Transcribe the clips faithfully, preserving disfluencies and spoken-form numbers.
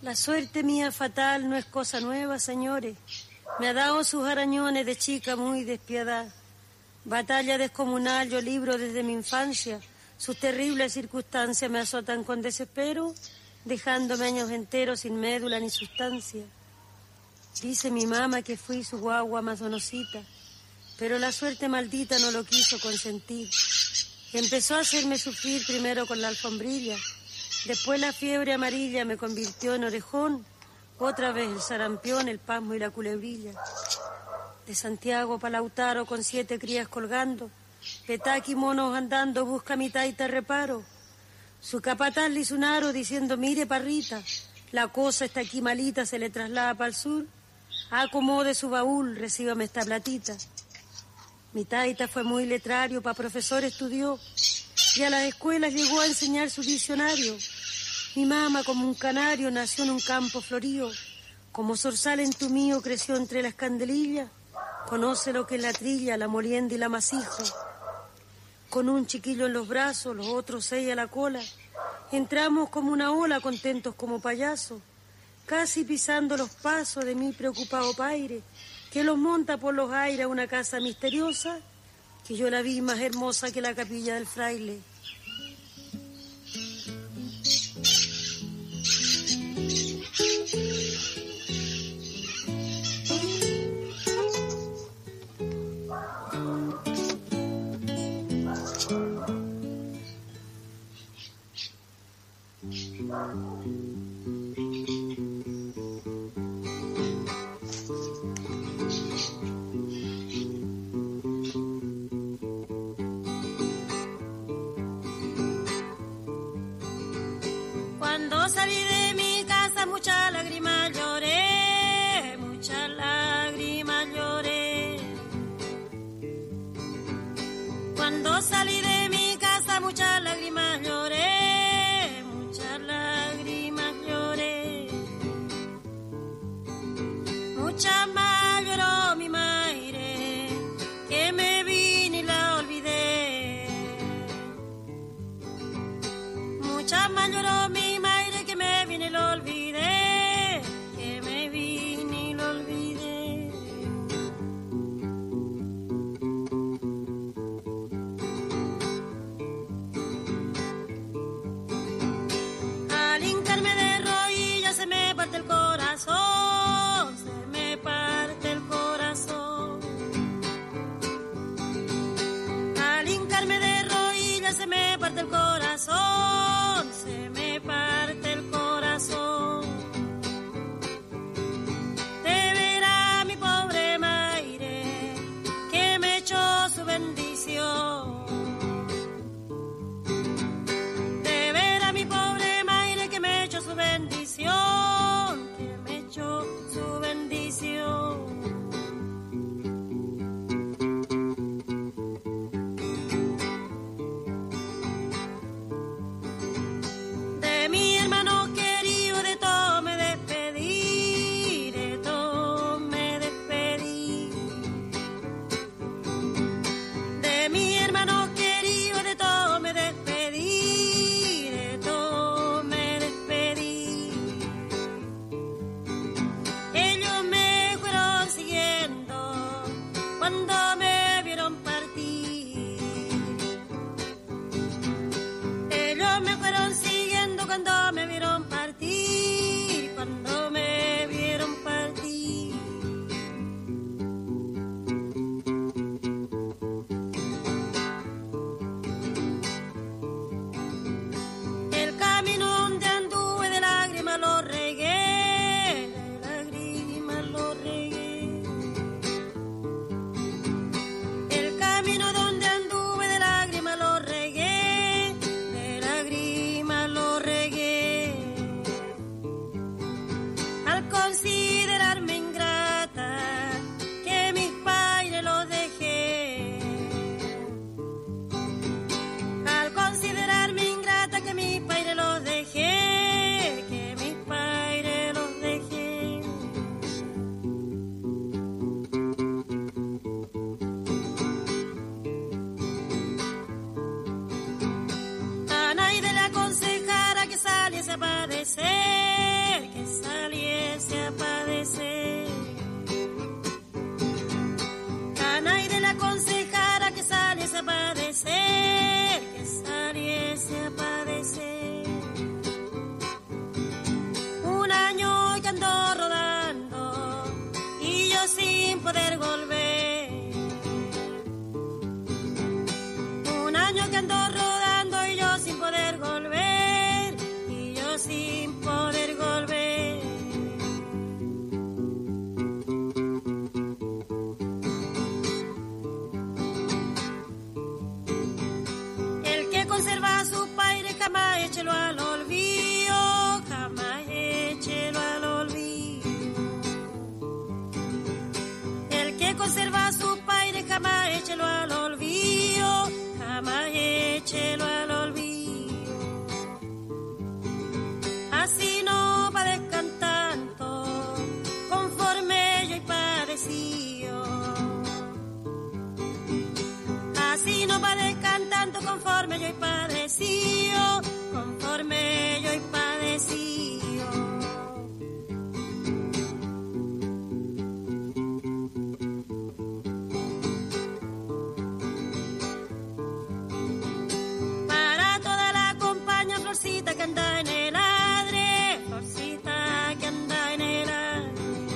La suerte mía fatal no es cosa nueva, señores. Me ha dado sus arañones de chica muy despiadada. Batalla descomunal yo libro desde mi infancia. Sus terribles circunstancias me azotan con desespero, dejándome años enteros sin médula ni sustancia. Dice mi mamá que fui su guagua más donosita, pero la suerte maldita no lo quiso consentir. Empezó a hacerme sufrir primero con la alfombrilla. Después la fiebre amarilla me convirtió en orejón, otra vez el sarampión, el pasmo y la culebrilla. De Santiago pa' Lautaro con siete crías colgando, petaki monos andando, busca mi taita reparo. Su capataz le hizo un aro diciendo, mire parrita, la cosa está aquí malita, se le traslada para el sur. Acomode su baúl, recíbame esta platita. Mi taita fue muy letrario, pa' profesor estudió, y a las escuelas llegó a enseñar su diccionario. Mi mamá, como un canario, nació en un campo florío. Como zorzal entumío, creció entre las candelillas. Conoce lo que es la trilla, la molienda y la masijo. Con un chiquillo en los brazos, los otros seis a la cola. Entramos como una ola, contentos como payasos. Casi pisando los pasos de mi preocupado paire, que los monta por los aires a una casa misteriosa, que yo la vi más hermosa que la capilla del fraile. Cuando salí de mi casa muchas lágrimas lloré, muchas lágrimas lloré. Cuando salí de mi casa muchas lágrimas lloré, muchas lágrimas lloré. Muchas más lloró mi madre, que me vine y la olvidé. Muchas más lloró mi madre, que me vine y lo olvidé, que me vine y lo olvidé. Al hincarme de rodillas se me parte el corazón, se me parte el corazón. Al hincarme de rodillas se me parte el corazón, se me parte el corazón. De ver a mi pobre madre, que me echó su bendición. De ver a mi pobre madre, que me echó su bendición, que me echó su bendición. De mi hermano querido, de todo me despedí, de todo me despedí. De mi hermano querido, de todo me despedí, de todo me despedí. Ellos me fueron siguiendo cuando me vieron partir. Ellos me fueron siguiendo cuando me vieron partir, cuando me vieron partir. El camino donde anduve de lágrimas lo regué, de lágrimas lo regué. El camino donde anduve de lágrimas lo regué, de lágrimas ser que saliese a padecer. Un año que ando rodando y yo sin poder volver. Un año que ando rodando y yo sin poder volver. Y yo sin poder volver. El que conserva a su padre jamás échelo al olvido, jamás échelo al olvido. El que conserva a su padre jamás échelo al olvido, jamás échelo al olvido. Así no padezcan tanto, conforme yo he padecido. Así no padezcan tanto, conforme yo he padecido, conforme yo he padecido. Para toda la compañía, florcita que anda en el adre, florcita que anda en el adre.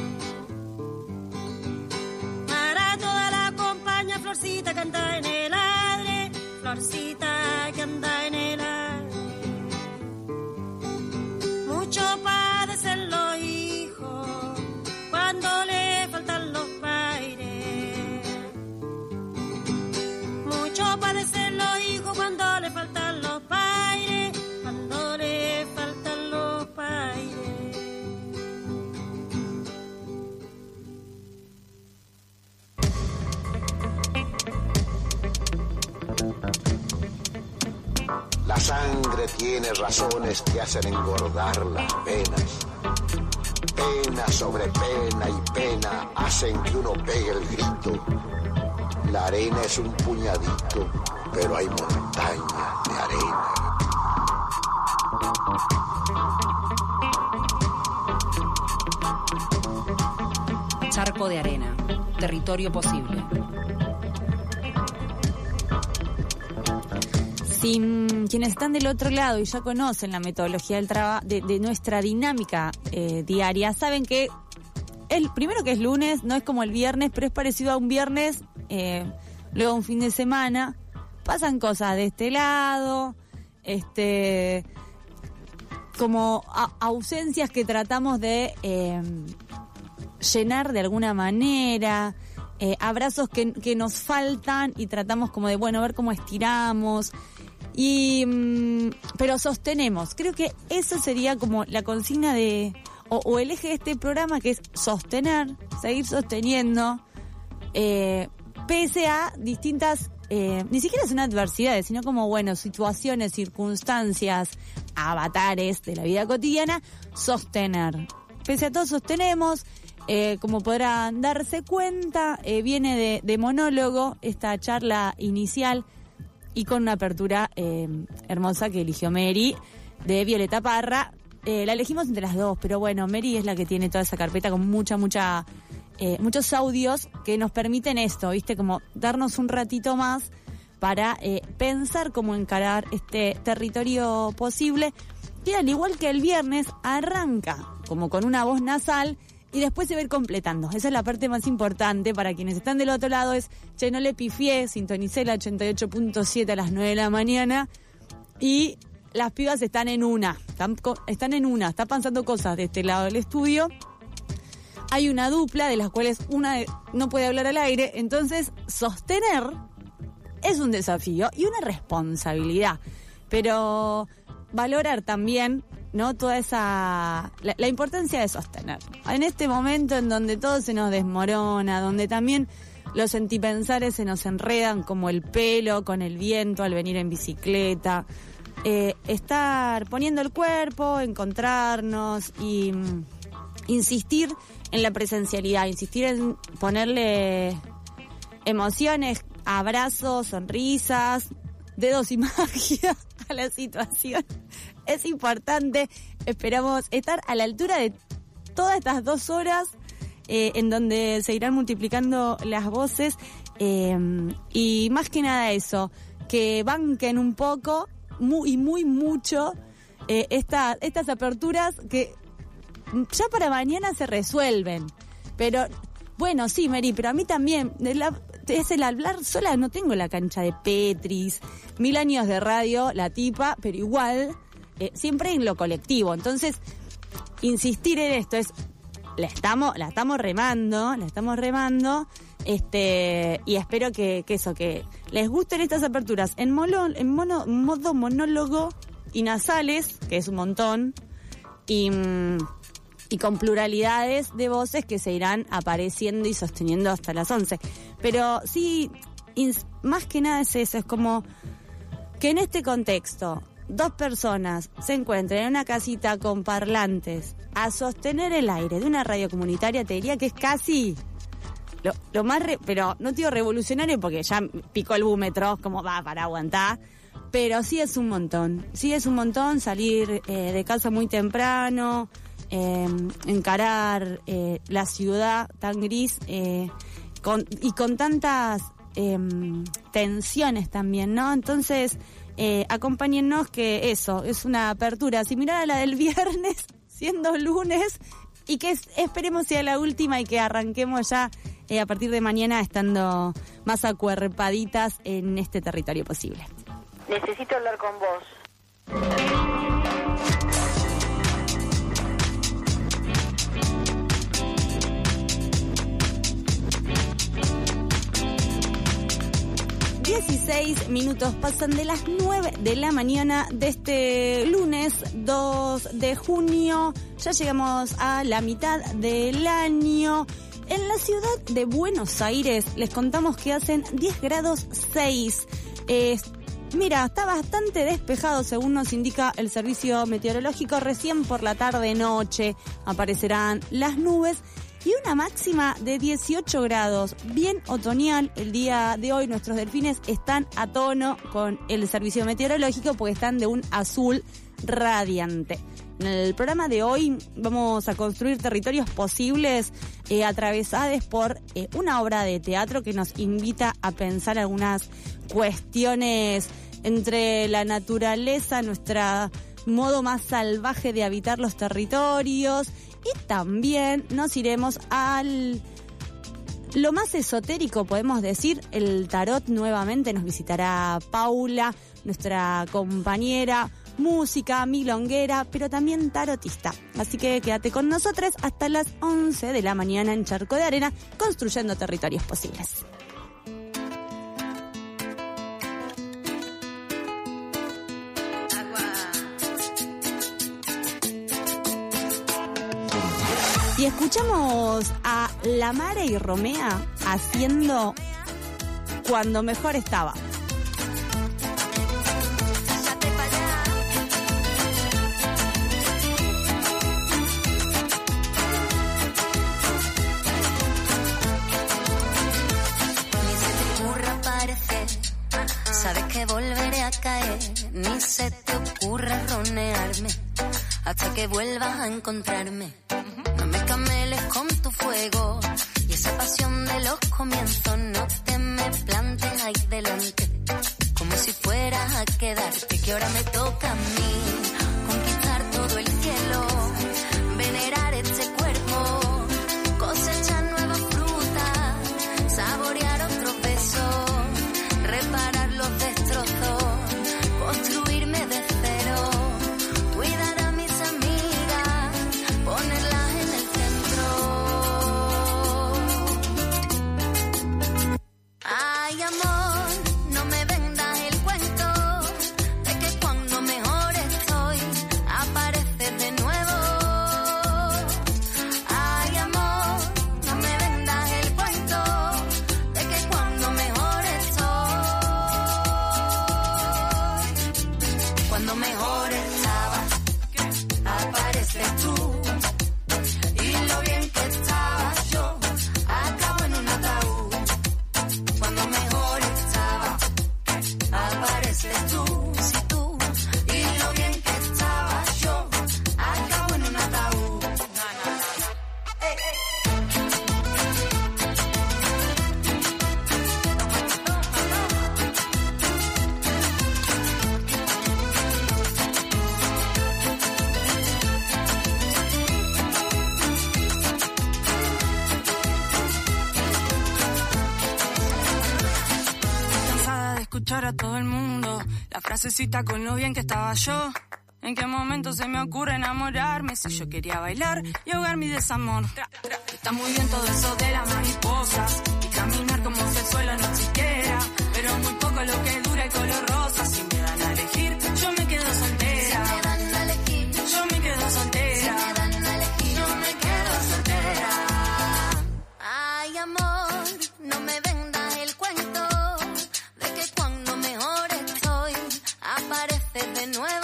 Para toda la compañía, florcita que anda en el adre, florcita que anda en el adre. Mucho padecen los hijos cuando le faltan los padres. Mucho padecen los hijos cuando le faltan los padres, cuando le faltan los padres. La sangre tiene razones que hacen engordar las penas. Pena sobre pena y pena hacen que uno pegue el grito. La arena es un puñadito, pero hay montañas de arena. Charco de arena, territorio posible. Si mm, quienes están del otro lado y ya conocen la metodología del traba, de, de nuestra dinámica eh, diaria, saben que el primero que es lunes no es como el viernes, pero es parecido a un viernes, eh, luego un fin de semana, pasan cosas de este lado, este, como a, ausencias que tratamos de eh, llenar de alguna manera, eh, abrazos que, que nos faltan y tratamos como de, bueno, ver cómo estiramos. Y mmm, pero sostenemos. Creo que eso sería como la consigna de o, o el eje de este programa, que es sostener, seguir sosteniendo, eh, pese a distintas, eh, ni siquiera son adversidades, sino como, bueno, situaciones, circunstancias, avatares de la vida cotidiana, sostener. Pese a todo sostenemos, eh, como podrán darse cuenta, eh, viene de, de monólogo esta charla inicial, y con una apertura eh, hermosa que eligió Mary, de Violeta Parra. Eh, la elegimos entre las dos, pero bueno, Mary es la que tiene toda esa carpeta con mucha, mucha, eh, muchos audios que nos permiten esto, ¿viste? Como darnos un ratito más para eh, pensar cómo encarar este territorio posible, que al igual que el viernes, arranca como con una voz nasal y después se va a ir completando. Esa es la parte más importante para quienes están del otro lado, es, che, no le pifié, sintonicé la ochenta y ocho punto siete a las nueve de la mañana y las pibas están en una, están, están en una, está pasando cosas de este lado del estudio. Hay una dupla de las cuales una no puede hablar al aire, entonces sostener es un desafío y una responsabilidad, pero valorar también, ¿no? Toda esa... La, la importancia de sostener. En este momento en donde todo se nos desmorona, donde también los sentipensares se nos enredan como el pelo con el viento al venir en bicicleta, eh, estar poniendo el cuerpo, encontrarnos y mm, insistir en la presencialidad, insistir en ponerle emociones, abrazos, sonrisas, dedos y magia a la situación. Es importante, esperamos estar a la altura de todas estas dos horas eh, en donde se irán multiplicando las voces eh, y más que nada eso, que banquen un poco muy, y muy mucho eh, esta, estas aperturas que ya para mañana se resuelven. Pero, bueno, sí, Mary, pero a mí también, de la, es el hablar sola, no tengo la cancha de Petris, mil años de radio, la tipa, pero igual, eh, siempre en lo colectivo. Entonces, insistir en esto es, la estamos, la estamos remando, la estamos remando, este, y espero que, que eso, que les gusten estas aperturas en, molo, en mono, modo monólogo y nasales, que es un montón, y, y con pluralidades de voces que se irán apareciendo y sosteniendo hasta las once. Pero sí, ins, más que nada es eso, es como que en este contexto dos personas se encuentren en una casita con parlantes a sostener el aire de una radio comunitaria, te diría que es casi lo, lo más, re, pero no digo revolucionario porque ya picó el búmetro, como va para aguantar, pero sí es un montón, sí es un montón salir eh, de casa muy temprano, eh, encarar eh, la ciudad tan gris eh, con, y con tantas eh, tensiones también, ¿no? Entonces, eh, acompáñennos que eso, es una apertura similar a la del viernes, siendo lunes, y que es, esperemos sea la última y que arranquemos ya eh, a partir de mañana estando más acuerpaditas en este territorio posible. Necesito hablar con vos. dieciséis minutos pasan de las nueve de la mañana de este lunes dos de junio. Ya llegamos a la mitad del año. En la ciudad de Buenos Aires les contamos que hacen diez grados seis. Eh, mira, está bastante despejado según nos indica el servicio meteorológico. Recién por la tarde-noche aparecerán las nubes. Y una máxima de dieciocho grados, bien otoñal. El día de hoy nuestros delfines están a tono con el servicio meteorológico porque están de un azul radiante. En el programa de hoy vamos a construir territorios posibles eh, atravesados por eh, una obra de teatro que nos invita a pensar algunas cuestiones entre la naturaleza, nuestro modo más salvaje de habitar los territorios. Y también nos iremos al lo más esotérico, podemos decir, el tarot. Nuevamente nos visitará Paula, nuestra compañera, música, milonguera, pero también tarotista. Así que quédate con nosotros hasta las once de la mañana en Charco de Arena, construyendo territorios posibles. Y escuchamos a La Mare y Romea haciendo Cuando Mejor Estaba. Ni se te ocurra aparecer, sabes que volveré a caer. Ni se te ocurra ronearme hasta que vuelvas a encontrarme. No me cameles con tu fuego y esa pasión de los comienzos. No te me plantes ahí delante como si fueras a quedarte, que ahora me toca a mí conquistar todo el cielo, venerar este cuerpo, cosechar nuevas frutas, saborear otros besos, reparar los destrozos, construirme de cero, cuidar a mis amigas, ponerlas en el centro. Ay, amor, no me vendas el cuento de que cuando mejor estoy apareces de nuevo. Ay, amor, no me vendas el cuento de que cuando mejor estoy, cuando mejor estaba, apareces tú. Y lo bien que estaba yo, acabo en un ataúd. Cuando mejor estaba, apareces tú, sí tú. Y lo bien que estaba yo, acabo en un ataúd. Ey, ey. contar a todo el mundo la frasecita con lo bien que estaba yo. ¿En qué momento se me ocurre enamorarme si yo quería bailar y ahogar mi desamor? Está muy bien todo eso de las mariposas y caminar como si el suelo no existiera, pero muy poco lo que dura el color rosa. Si me dan a elegir, yo me quedo soltera. Si me dan a elegir, yo me quedo soltera. Si me dan a elegir, yo me quedo soltera. Ay, amor, no me vendas el cuento de que cuando mejor estoy apareces de nuevo.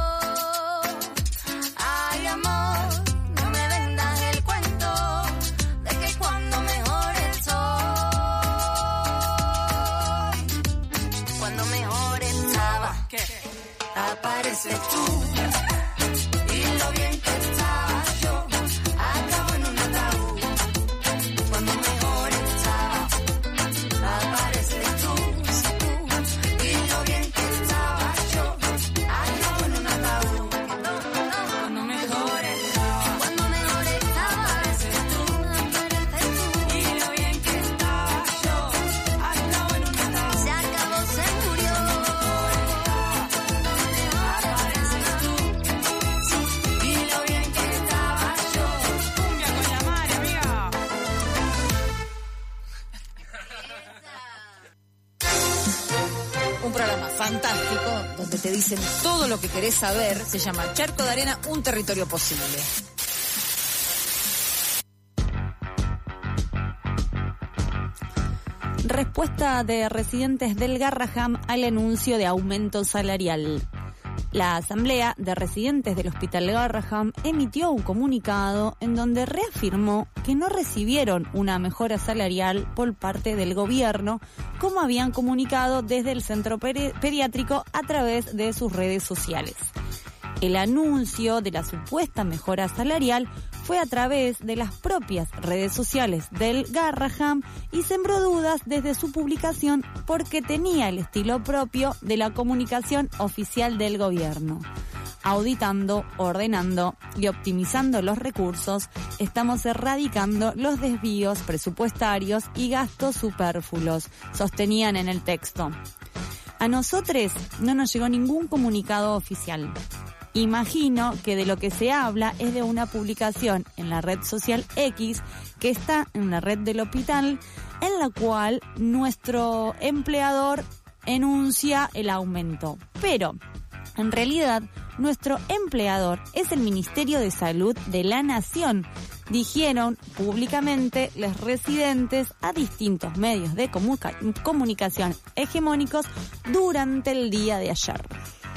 Apareces tú y lo bien que estaba yo acabo en un ataúd. Cuando mejor estaba, apareces tú y lo bien que estaba yo acabo en un ataúd. Cuando mejor estaba, cuando mejor estaba, apareces tú, apareces tú y lo bien que estaba yo acabo en un ataúd. Se acabó, se murió. Un programa fantástico donde te dicen todo lo que querés saber. Se llama Charco de Arena, un territorio posible. Respuesta de residentes del Garraham al anuncio de aumento salarial. La Asamblea de Residentes del Hospital Garraham emitió un comunicado en donde reafirmó que no recibieron una mejora salarial por parte del gobierno, como habían comunicado desde el centro peri- pediátrico a través de sus redes sociales. El anuncio de la supuesta mejora salarial fue a través de las propias redes sociales del Garraham y sembró dudas desde su publicación porque tenía el estilo propio de la comunicación oficial del gobierno. Auditando, ordenando y optimizando los recursos, estamos erradicando los desvíos presupuestarios y gastos superfluos, sostenían en el texto. A nosotros no nos llegó ningún comunicado oficial. Imagino que de lo que se habla es de una publicación en la red social X que está en la red del hospital, en la cual nuestro empleador enuncia el aumento. Pero, en realidad, nuestro empleador es el Ministerio de Salud de la Nación, dijeron públicamente los residentes a distintos medios de comunica- comunicación hegemónicos durante el día de ayer.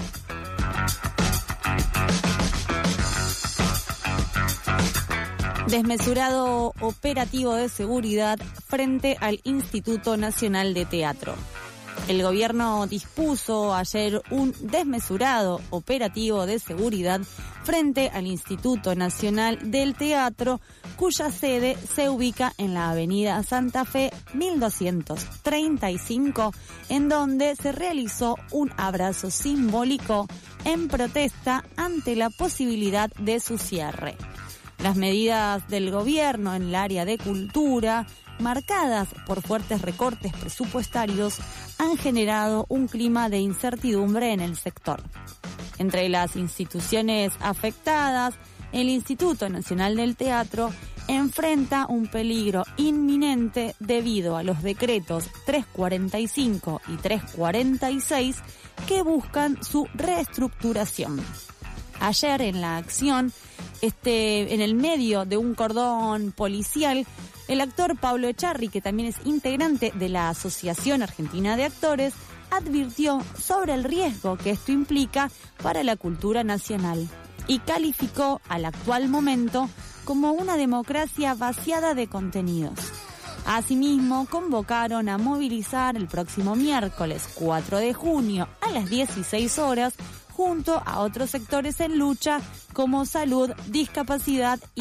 Desmesurado operativo de seguridad frente al Instituto Nacional de Teatro. El gobierno dispuso ayer un desmesurado operativo de seguridad frente al Instituto Nacional del Teatro, cuya sede se ubica en la avenida Santa Fe mil doscientos treinta y cinco, en donde se realizó un abrazo simbólico en protesta ante la posibilidad de su cierre. Las medidas del gobierno en el área de cultura, marcadas por fuertes recortes presupuestarios, han generado un clima de incertidumbre en el sector. Entre las instituciones afectadas, el Instituto Nacional del Teatro enfrenta un peligro inminente debido a los decretos trescientos cuarenta y cinco y trescientos cuarenta y seis que buscan su reestructuración. Ayer en la acción, este, en el medio de un cordón policial, el actor Pablo Echarri, que también es integrante de la Asociación Argentina de Actores, advirtió sobre el riesgo que esto implica para la cultura nacional y calificó al actual momento como una democracia vaciada de contenidos. Asimismo, convocaron a movilizar el próximo miércoles cuatro de junio a las dieciséis horas junto a otros sectores en lucha como salud, discapacidad y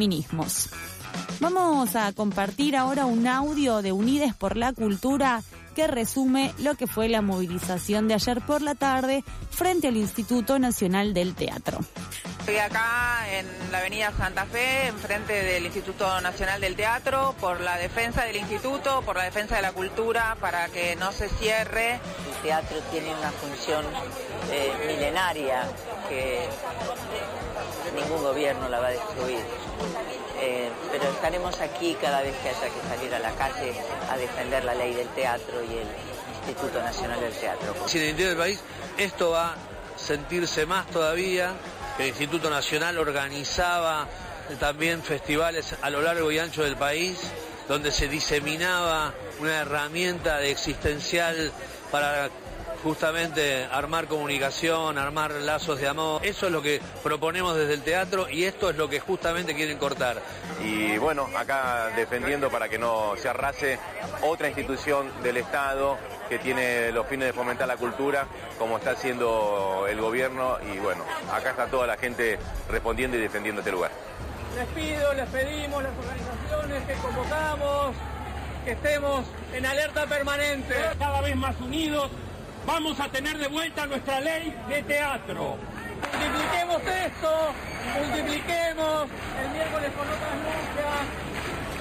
transfeminismos. Vamos a compartir ahora un audio de Unides por la Cultura que resume lo que fue la movilización de ayer por la tarde frente al Instituto Nacional del Teatro. Estoy acá en la avenida Santa Fe, enfrente del Instituto Nacional del Teatro, por la defensa del instituto, por la defensa de la cultura, para que no se cierre. El teatro tiene una función eh, milenaria que ningún gobierno la va a destruir. Eh, pero estaremos aquí cada vez que haya que salir a la calle a defender la ley del teatro y el Instituto Nacional del Teatro. Si en el interior del país esto va a sentirse más todavía. El Instituto Nacional organizaba también festivales a lo largo y ancho del país, donde se diseminaba una herramienta de existencial para justamente armar comunicación, armar lazos de amor. Eso es lo que proponemos desde el teatro y esto es lo que justamente quieren cortar. Y bueno, acá defendiendo para que no se arrase otra institución del Estado que tiene los fines de fomentar la cultura, como está haciendo el gobierno, y bueno, acá está toda la gente respondiendo y defendiendo este lugar. Les pido, les pedimos, las organizaciones que convocamos, que estemos en alerta permanente. Cada vez más unidos, vamos a tener de vuelta nuestra ley de teatro. Multipliquemos esto, multipliquemos el miércoles con otras luchas.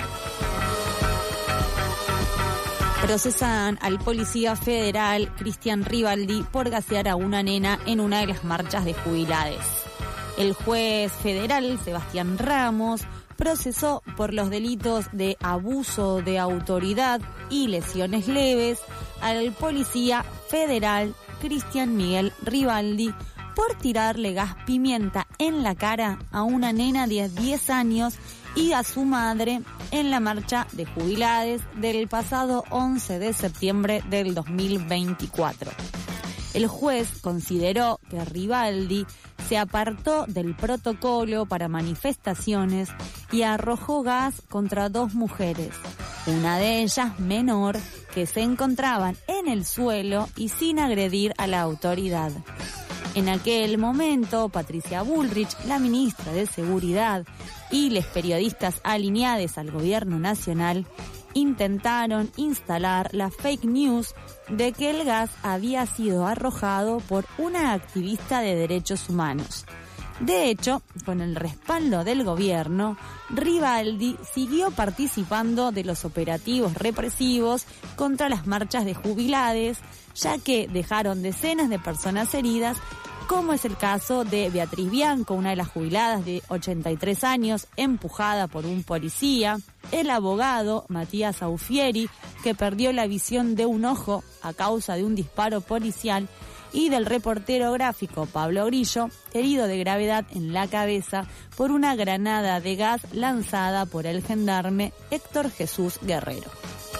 Procesan al policía federal Cristian Rivaldi por gasear a una nena en una de las marchas de jubilades. El juez federal Sebastián Ramos procesó por los delitos de abuso de autoridad y lesiones leves al policía federal Cristian Miguel Rivaldi por tirarle gas pimienta en la cara a una nena de diez años y a su madre en la marcha de jubilades del pasado once de septiembre del dos mil veinticuatro. El juez consideró que Rivaldi se apartó del protocolo para manifestaciones y arrojó gas contra dos mujeres, una de ellas menor, que se encontraban en el suelo y sin agredir a la autoridad. En aquel momento, Patricia Bullrich, la ministra de Seguridad, y los periodistas alineados al gobierno nacional intentaron instalar la fake news de que el gas había sido arrojado por una activista de derechos humanos. De hecho, con el respaldo del gobierno, Rivaldi siguió participando de los operativos represivos contra las marchas de jubilades, ya que dejaron decenas de personas heridas, como es el caso de Beatriz Bianco, una de las jubiladas de ochenta y tres años, empujada por un policía, el abogado Matías Aufieri, que perdió la visión de un ojo a causa de un disparo policial, y del reportero gráfico Pablo Grillo, herido de gravedad en la cabeza por una granada de gas lanzada por el gendarme Héctor Jesús Guerrero.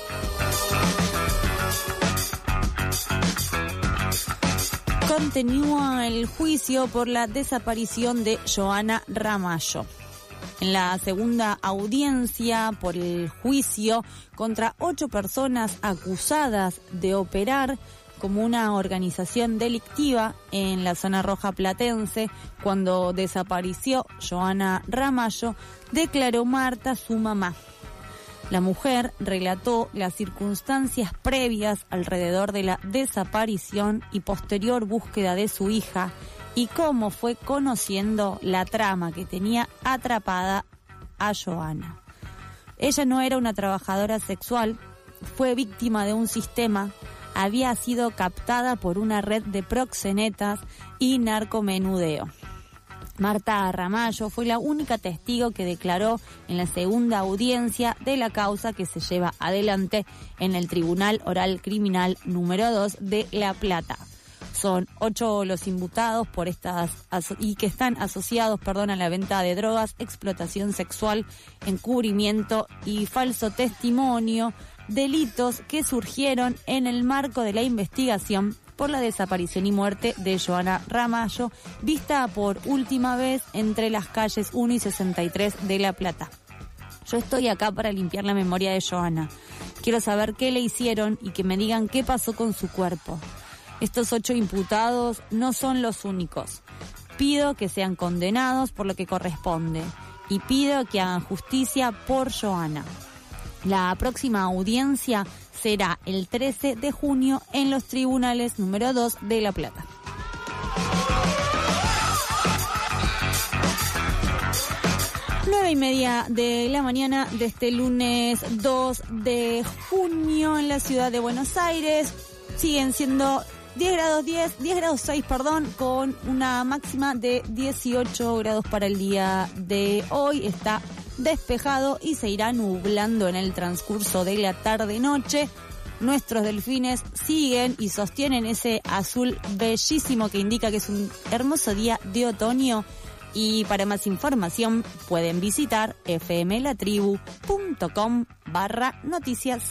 Continúa el juicio por la desaparición de Joana Ramallo. En la segunda audiencia por el juicio contra ocho personas acusadas de operar como una organización delictiva en la zona roja platense cuando desapareció Joana Ramallo, declaró Marta, su mamá. La mujer relató las circunstancias previas alrededor de la desaparición y posterior búsqueda de su hija y cómo fue conociendo la trama que tenía atrapada a Joana. Ella no era una trabajadora sexual, fue víctima de un sistema, había sido captada por una red de proxenetas y narcomenudeo. Marta Ramallo fue la única testigo que declaró en la segunda audiencia de la causa que se lleva adelante en el Tribunal Oral Criminal número dos de La Plata. Son ocho los imputados por estas y que están asociados, perdón, a la venta de drogas, explotación sexual, encubrimiento y falso testimonio, delitos que surgieron en el marco de la investigación por la desaparición y muerte de Joana Ramallo, vista por última vez entre las calles uno y sesenta y tres de La Plata. Yo estoy acá para limpiar la memoria de Joana. Quiero saber qué le hicieron y que me digan qué pasó con su cuerpo. Estos ocho imputados no son los únicos. Pido que sean condenados por lo que corresponde y pido que hagan justicia por Joana. La próxima audiencia será el trece de junio en los tribunales número dos de La Plata. Nueve y media de la mañana de este lunes dos de junio en la ciudad de Buenos Aires. Siguen siendo diez grados diez, diez grados seis, perdón, con una máxima de dieciocho grados para el día de hoy. Está despejado y se irá nublando en el transcurso de la tarde-noche. Nuestros delfines siguen y sostienen ese azul bellísimo que indica que es un hermoso día de otoño. Y para más información pueden visitar fmlatribu.com barra noticias.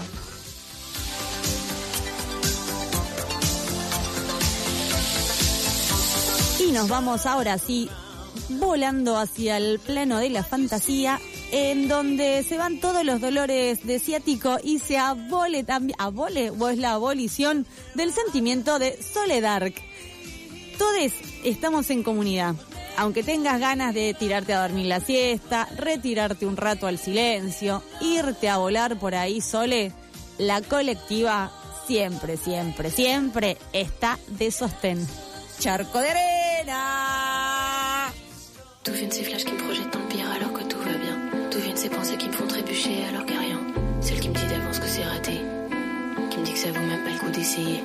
Y nos vamos ahora sí volando hacia el plano de la fantasía, en donde se van todos los dolores de ciático y se abole también, abole o es la abolición del sentimiento de soledad. Todos estamos en comunidad. Aunque tengas ganas de tirarte a dormir la siesta, retirarte un rato al silencio, irte a volar por ahí sole, la colectiva siempre, siempre, siempre está de sostén. Charco de arena. D'où viennent ces flashs qui me projettent dans le pire alors que tout va bien? D'où viennent ces pensées qui me font trébucher alors qu'il n'y a rien? Celle qui me dit d'avance que c'est raté, qui me dit que ça vaut même pas le coup d'essayer.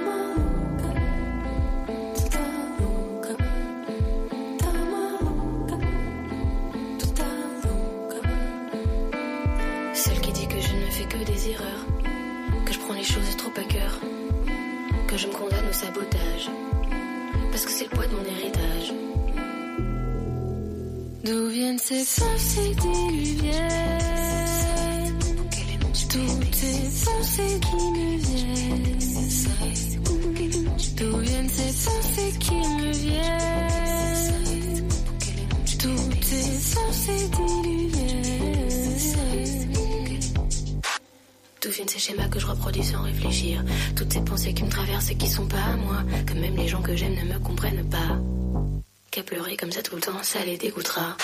Que des erreurs, que je prends les choses trop à cœur, que je me condamne au sabotage, parce que c'est le poids de mon héritage. D'où viennent ces pensées diluviennes, toutes ces pensées qui me viennent, d'où viennent ces pensées qui me viennent, toutes ces pensées diluviennes. D'où viennent ces schémas que je reproduis sans réfléchir? Toutes ces pensées qui me traversent et qui sont pas à moi, que même les gens que j'aime ne me comprennent pas. Qu'à pleurer comme ça tout le temps, ça les dégoûtera.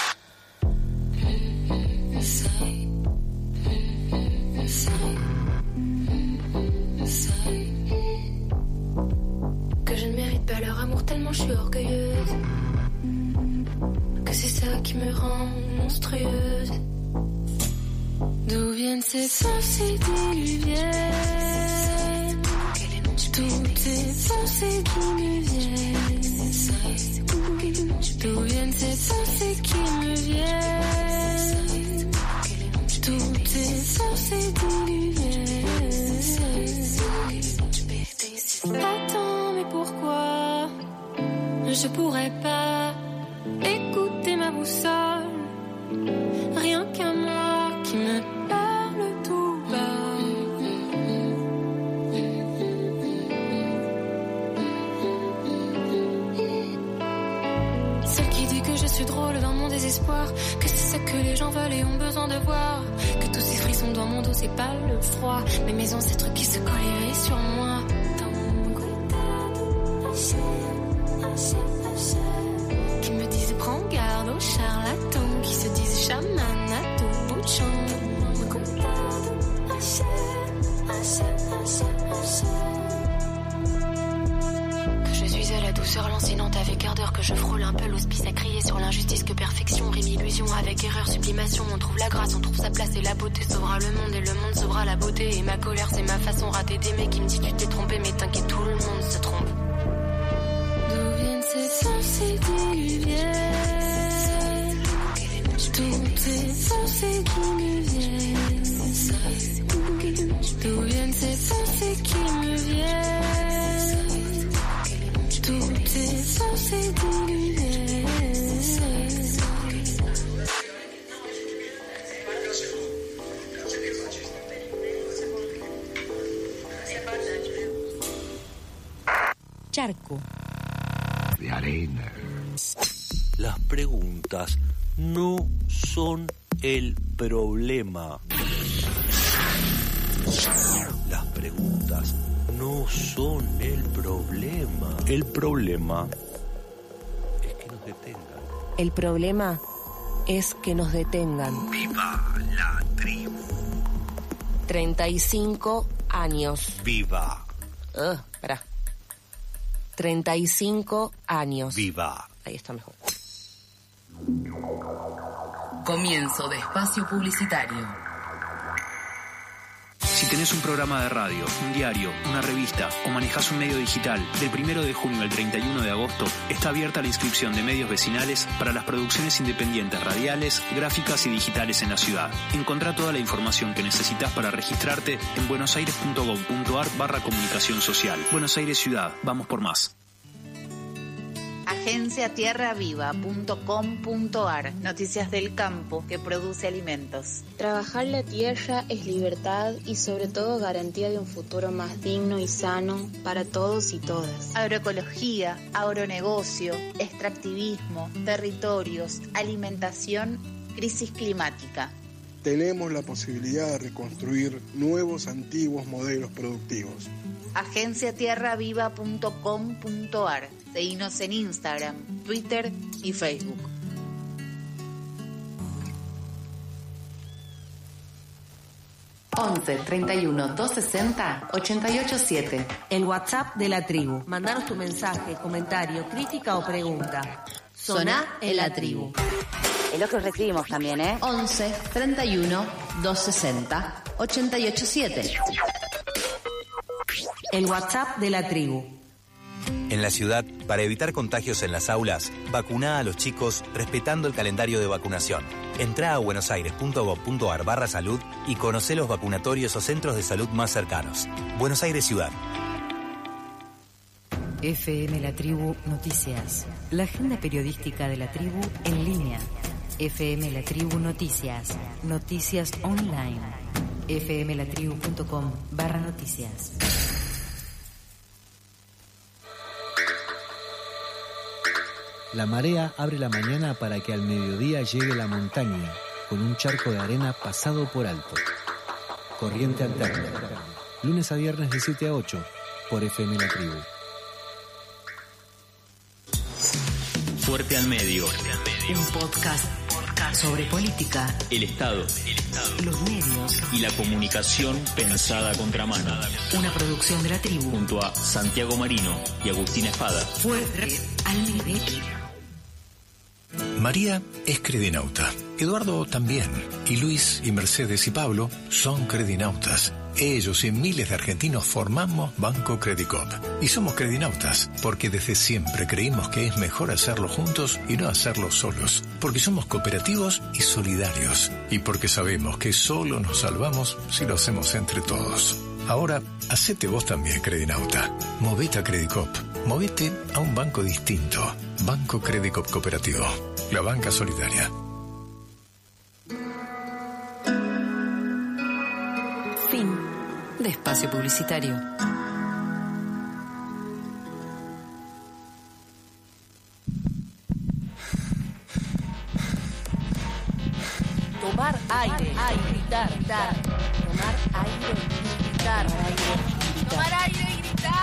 Que je ne mérite pas leur amour tellement je suis orgueilleuse, que c'est ça qui me rend monstrueuse. D'où viennent ces pensées diluviennes, toutes ces pensées qui me viennent, d'où viennent ces pensées qui me viennent, toutes ces pensées diluviennes. Attends, mais pourquoi je pourrais pas écouter ma boussole? Rien qu'un moi qui me parle tout bas. Celle qui dit que je suis drôle dans mon désespoir, que c'est ça que les gens veulent et ont besoin de voir, que tous ces frissons dans mon dos c'est pas le froid, mais mes ancêtres qui se colleraient sur moi. Qui me disent prends garde aux charlatans, qui se disent chaman à tout bout de champ. Que je suis à la douceur lancinante avec ardeur, que je frôle un peu l'hospice à crier sur l'injustice, que perfection rime illusion avec erreur, sublimation. On trouve la grâce, on trouve sa place et la beauté sauvera le monde et le monde sauvera la beauté. Et ma colère c'est ma façon ratée d'aimer qui me dit tu t'es trompé, mais t'inquiète tout le monde se trompe. D'où viennent ces pensées diluviennes, toutes ces pensées qui me viennent, d'où viennent ces pensées qui me viennent, toutes ces pensées diluviennes. Charco de arena. Las preguntas no son el problema. Las preguntas no son el problema. El problema es que nos detengan. El problema es que nos detengan. ¡Viva la tribu! treinta y cinco años. Viva. Uh, espera. treinta y cinco años. Viva. Ahí está mejor. Comienzo de espacio publicitario. Si tenés un programa de radio, un diario, una revista o manejás un medio digital, del primero de junio al treinta y uno de agosto está abierta la inscripción de medios vecinales para las producciones independientes radiales, gráficas y digitales en la ciudad. Encontrá toda la información que necesitas para registrarte en buenosaires.gov.ar barra comunicación social. Buenos Aires Ciudad, vamos por más. agencia tierra viva punto com punto ar. Noticias del campo que produce alimentos. Trabajar la tierra es libertad y sobre todo garantía de un futuro más digno y sano para todos y todas. Agroecología, agronegocio, extractivismo, territorios, alimentación, crisis climática. Tenemos la posibilidad de reconstruir nuevos antiguos modelos productivos. agencia tierra viva punto com punto ar. Seguinos en Instagram, Twitter y Facebook. once, treinta y uno, doscientos sesenta, ochenta y ocho siete. El WhatsApp de la tribu. Mandanos tu mensaje, comentario, crítica o pregunta. Soná en la tribu. Es lo que recibimos también, ¿eh? once, treinta y uno, doscientos sesenta, ochenta y ocho siete. El WhatsApp de la tribu. En la ciudad, para evitar contagios en las aulas, vacuná a los chicos respetando el calendario de vacunación. Entrá a buenosaires.gov.ar barra salud y conocé los vacunatorios o centros de salud más cercanos. Buenos Aires Ciudad. F M La Tribu Noticias. La agenda periodística de la tribu en línea. F M La Tribu Noticias. Noticias online. fmlatribu.com barra noticias. La marea abre la mañana para que al mediodía llegue la montaña, con un charco de arena pasado por alto. Corriente alterna. Lunes a viernes de siete a ocho, por F M La Tribu. Fuerte al medio. Un podcast, podcast sobre política, El Estado. El Estado. Los medios y la comunicación pensada a contramano. Una producción de la tribu. Junto a Santiago Marino y Agustín Espada. Fuerte al medio. María es credinauta, Eduardo también, y Luis y Mercedes y Pablo son credinautas. Ellos y miles de argentinos formamos Banco Credicop. Y somos credinautas porque desde siempre creímos que es mejor hacerlo juntos y no hacerlo solos. Porque somos cooperativos y solidarios. Y porque sabemos que solo nos salvamos si lo hacemos entre todos. Ahora, hacete vos también, credinauta. Movete a Credicop. Movete a un banco distinto. Banco Credicop Cooperativo. La banca solidaria. Fin de espacio publicitario. Tomar aire, aire, gritar, gritar. Tomar aire y gritar. Tomar aire y gritar.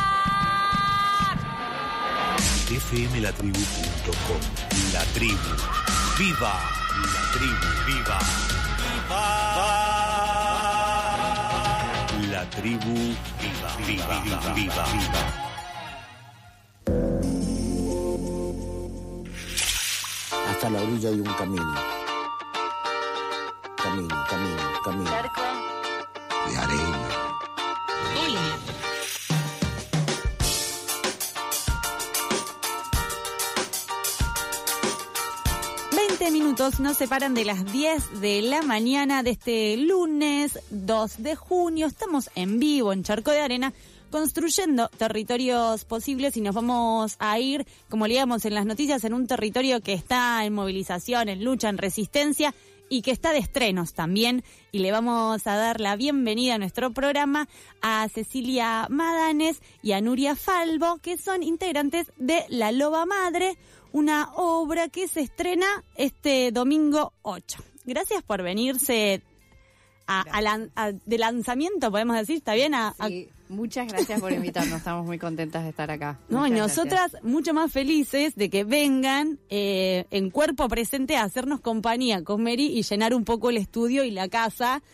F M la tribu punto com. La tribu. ¡Viva! La tribu, viva. ¡Viva! La tribu, viva, viva, viva, viva, viva. Hasta la orilla hay un camino. Camino, camino, camino. Cerco. De arena. veinte minutos nos separan de las diez de la mañana de este lunes dos de junio. Estamos en vivo en Charco de Arena, construyendo territorios posibles, y nos vamos a ir, como leíamos en las noticias, en un territorio que está en movilización, en lucha, en resistencia, y que está de estrenos también. Y le vamos a dar la bienvenida a nuestro programa a Cecilia Madanes y a Nuria Falvo, que son integrantes de La Loba Madre, una obra que se estrena este domingo ocho. Gracias por venirse a, a, lan, a de lanzamiento, podemos decir, ¿está bien? A, sí, muchas gracias por invitarnos, estamos muy contentas de estar acá. No, y muchas nosotras gracias. Mucho más felices de que vengan eh, en cuerpo presente a hacernos compañía con Mary y llenar un poco el estudio y la casa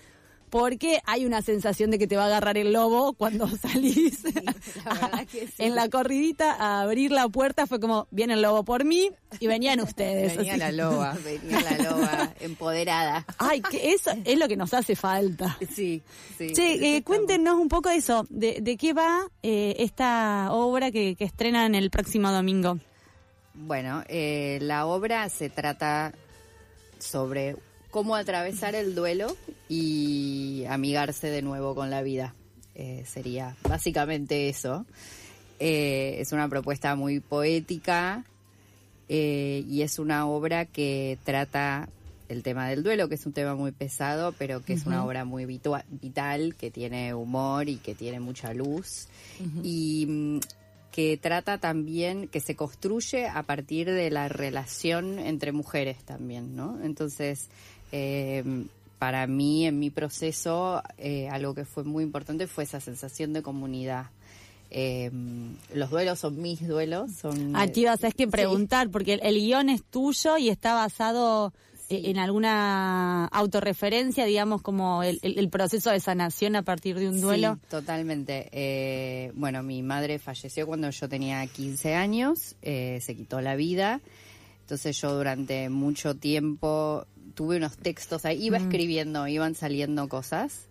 porque hay una sensación de que te va a agarrar el lobo cuando salís sí, la verdad que sí. En la corridita a abrir la puerta. Fue como, viene el lobo por mí y venían ustedes. Venía así. la loba, venía la loba empoderada. Ay, que eso es lo que nos hace falta. Sí, sí. Che, eh, cuéntenos un poco de eso, de, de qué va eh, esta obra que, que estrenan el próximo domingo. Bueno, eh, la obra se trata sobre cómo atravesar el duelo y amigarse de nuevo con la vida. Eh, sería básicamente eso. Eh, es una propuesta muy poética eh, y es una obra que trata el tema del duelo, que es un tema muy pesado, pero que uh-huh. es una obra muy vitu- vital, que tiene humor y que tiene mucha luz. Uh-huh. Y que trata también, que se construye a partir de la relación entre mujeres también, ¿no? Entonces, eh, para mí, en mi proceso, eh, algo que fue muy importante fue esa sensación de comunidad. Eh, los duelos son mis duelos. Son, ah, te ibas a que preguntar, sí. porque el, el guión es tuyo y está basado sí. en alguna autorreferencia, digamos, como el, el, el proceso de sanación a partir de un duelo. Sí, totalmente. Eh, bueno, mi madre falleció cuando yo tenía quince años, eh, se quitó la vida. Entonces yo durante mucho tiempo tuve unos textos ahí, iba mm. escribiendo, iban saliendo cosas.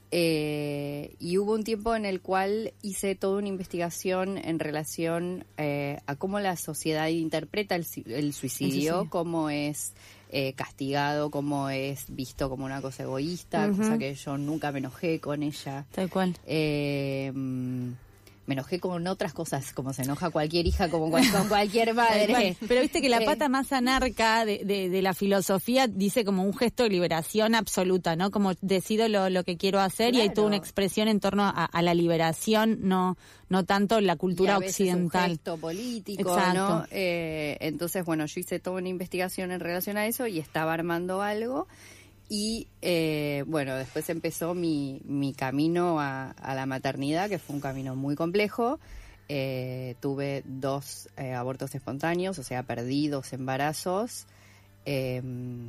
Eh, y hubo un tiempo en el cual hice toda una investigación en relación eh, a cómo la sociedad interpreta el, el suicidio, sí. cómo es eh, castigado, cómo es visto como una cosa egoísta, uh-huh. cosa que yo nunca me enojé con ella. Tal cual. Eh, me enojé con otras cosas, como se enoja cualquier hija, como con, con cualquier madre. Pero viste que la pata más anarca de, de, de la filosofía dice como un gesto de liberación absoluta, ¿no? Como decido lo, lo que quiero hacer, claro. Y hay toda una expresión en torno a, a la liberación, no no tanto la cultura y a veces occidental. Un gesto político, exacto. ¿no? Eh, entonces, bueno, yo hice toda una investigación en relación a eso y estaba armando algo. Y eh, bueno, después empezó mi, mi camino a, a la maternidad, que fue un camino muy complejo. Eh, tuve dos eh, abortos espontáneos, o sea, perdí dos embarazos. Eh,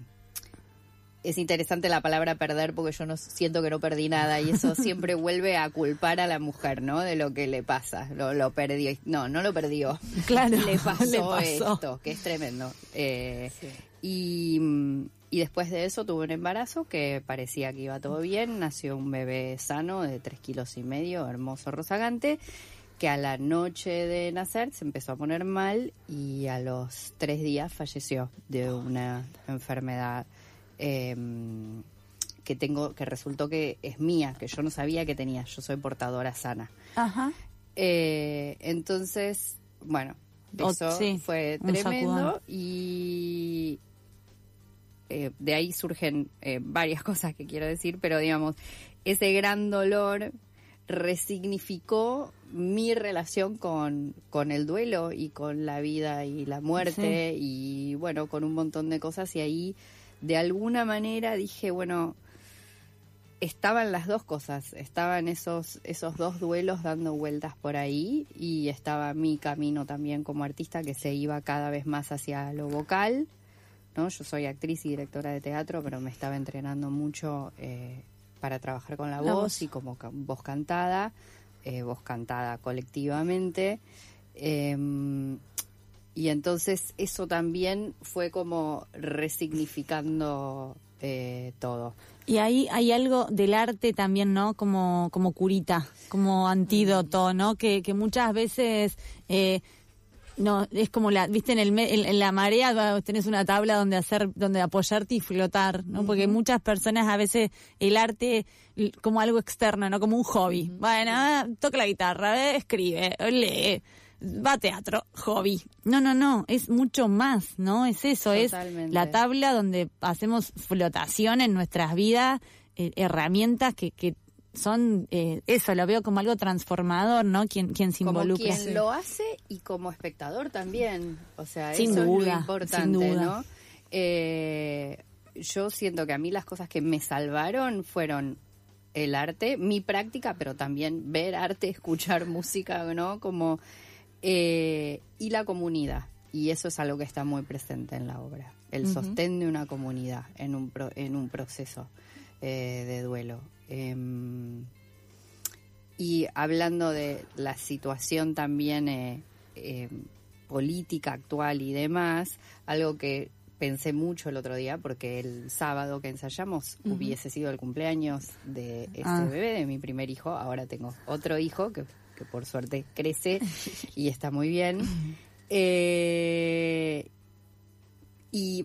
es interesante la palabra perder porque yo no siento que no perdí nada y eso siempre vuelve a culpar a la mujer, ¿no? De lo que le pasa. Lo, lo perdió. No, no lo perdió. Claro, le pasó, le pasó. esto, que es tremendo. Eh, sí. Y... Y después de eso tuve un embarazo que parecía que iba todo bien, nació un bebé sano de tres kilos y medio, hermoso, rozagante, que a la noche de nacer se empezó a poner mal y a los tres días falleció de una enfermedad eh, que tengo, que resultó que es mía, que yo no sabía que tenía, yo soy portadora sana. Ajá. Eh, entonces, bueno, eso oh, sí, fue tremendo y... Eh, de ahí surgen eh, varias cosas que quiero decir, pero digamos, ese gran dolor resignificó mi relación con, con el duelo y con la vida y la muerte sí. y bueno, con un montón de cosas y ahí de alguna manera dije, bueno, estaban las dos cosas, estaban esos, esos dos duelos dando vueltas por ahí y estaba mi camino también como artista que se iba cada vez más hacia lo vocal. ¿no? Yo soy actriz y directora de teatro, pero me estaba entrenando mucho eh, para trabajar con la, la voz, voz y como ca- voz cantada, eh, voz cantada colectivamente. Eh, y entonces eso también fue como resignificando eh, todo. Y ahí hay algo del arte también, ¿no? Como como curita, como antídoto, ¿no? Que, que muchas veces... Eh, No, es como la, viste, en el en, en la marea tenés una tabla donde hacer, donde apoyarte y flotar, ¿no? Uh-huh. Porque muchas personas a veces el arte como algo externo, ¿no? Como un hobby. Uh-huh. Bueno, toca la guitarra, ¿eh? Escribe, lee, va a teatro, hobby. No, no, no, es mucho más, ¿no? Es eso, totalmente. Es la tabla donde hacemos flotación en nuestras vidas, eh, herramientas que, que son, eh, eso, lo veo como algo transformador, ¿no? Quien, quien se como involucra. Quien sí. lo hace y como espectador también. O sea, sin eso duda, es lo importante, sin duda. ¿no? Eh, yo siento que a mí las cosas que me salvaron fueron el arte, mi práctica, pero también ver arte, escuchar música, ¿no? Como, eh, y la comunidad. Y eso es algo que está muy presente en la obra. El uh-huh. sostén de una comunidad en un, pro, en un proceso. eh, de duelo. Eh, y hablando de la situación también eh, eh, política actual y demás, algo que pensé mucho el otro día, porque el sábado que ensayamos uh-huh. hubiese sido el cumpleaños de este ah. bebé, de mi primer hijo. Ahora tengo otro hijo que, que por suerte crece y está muy bien. Eh, y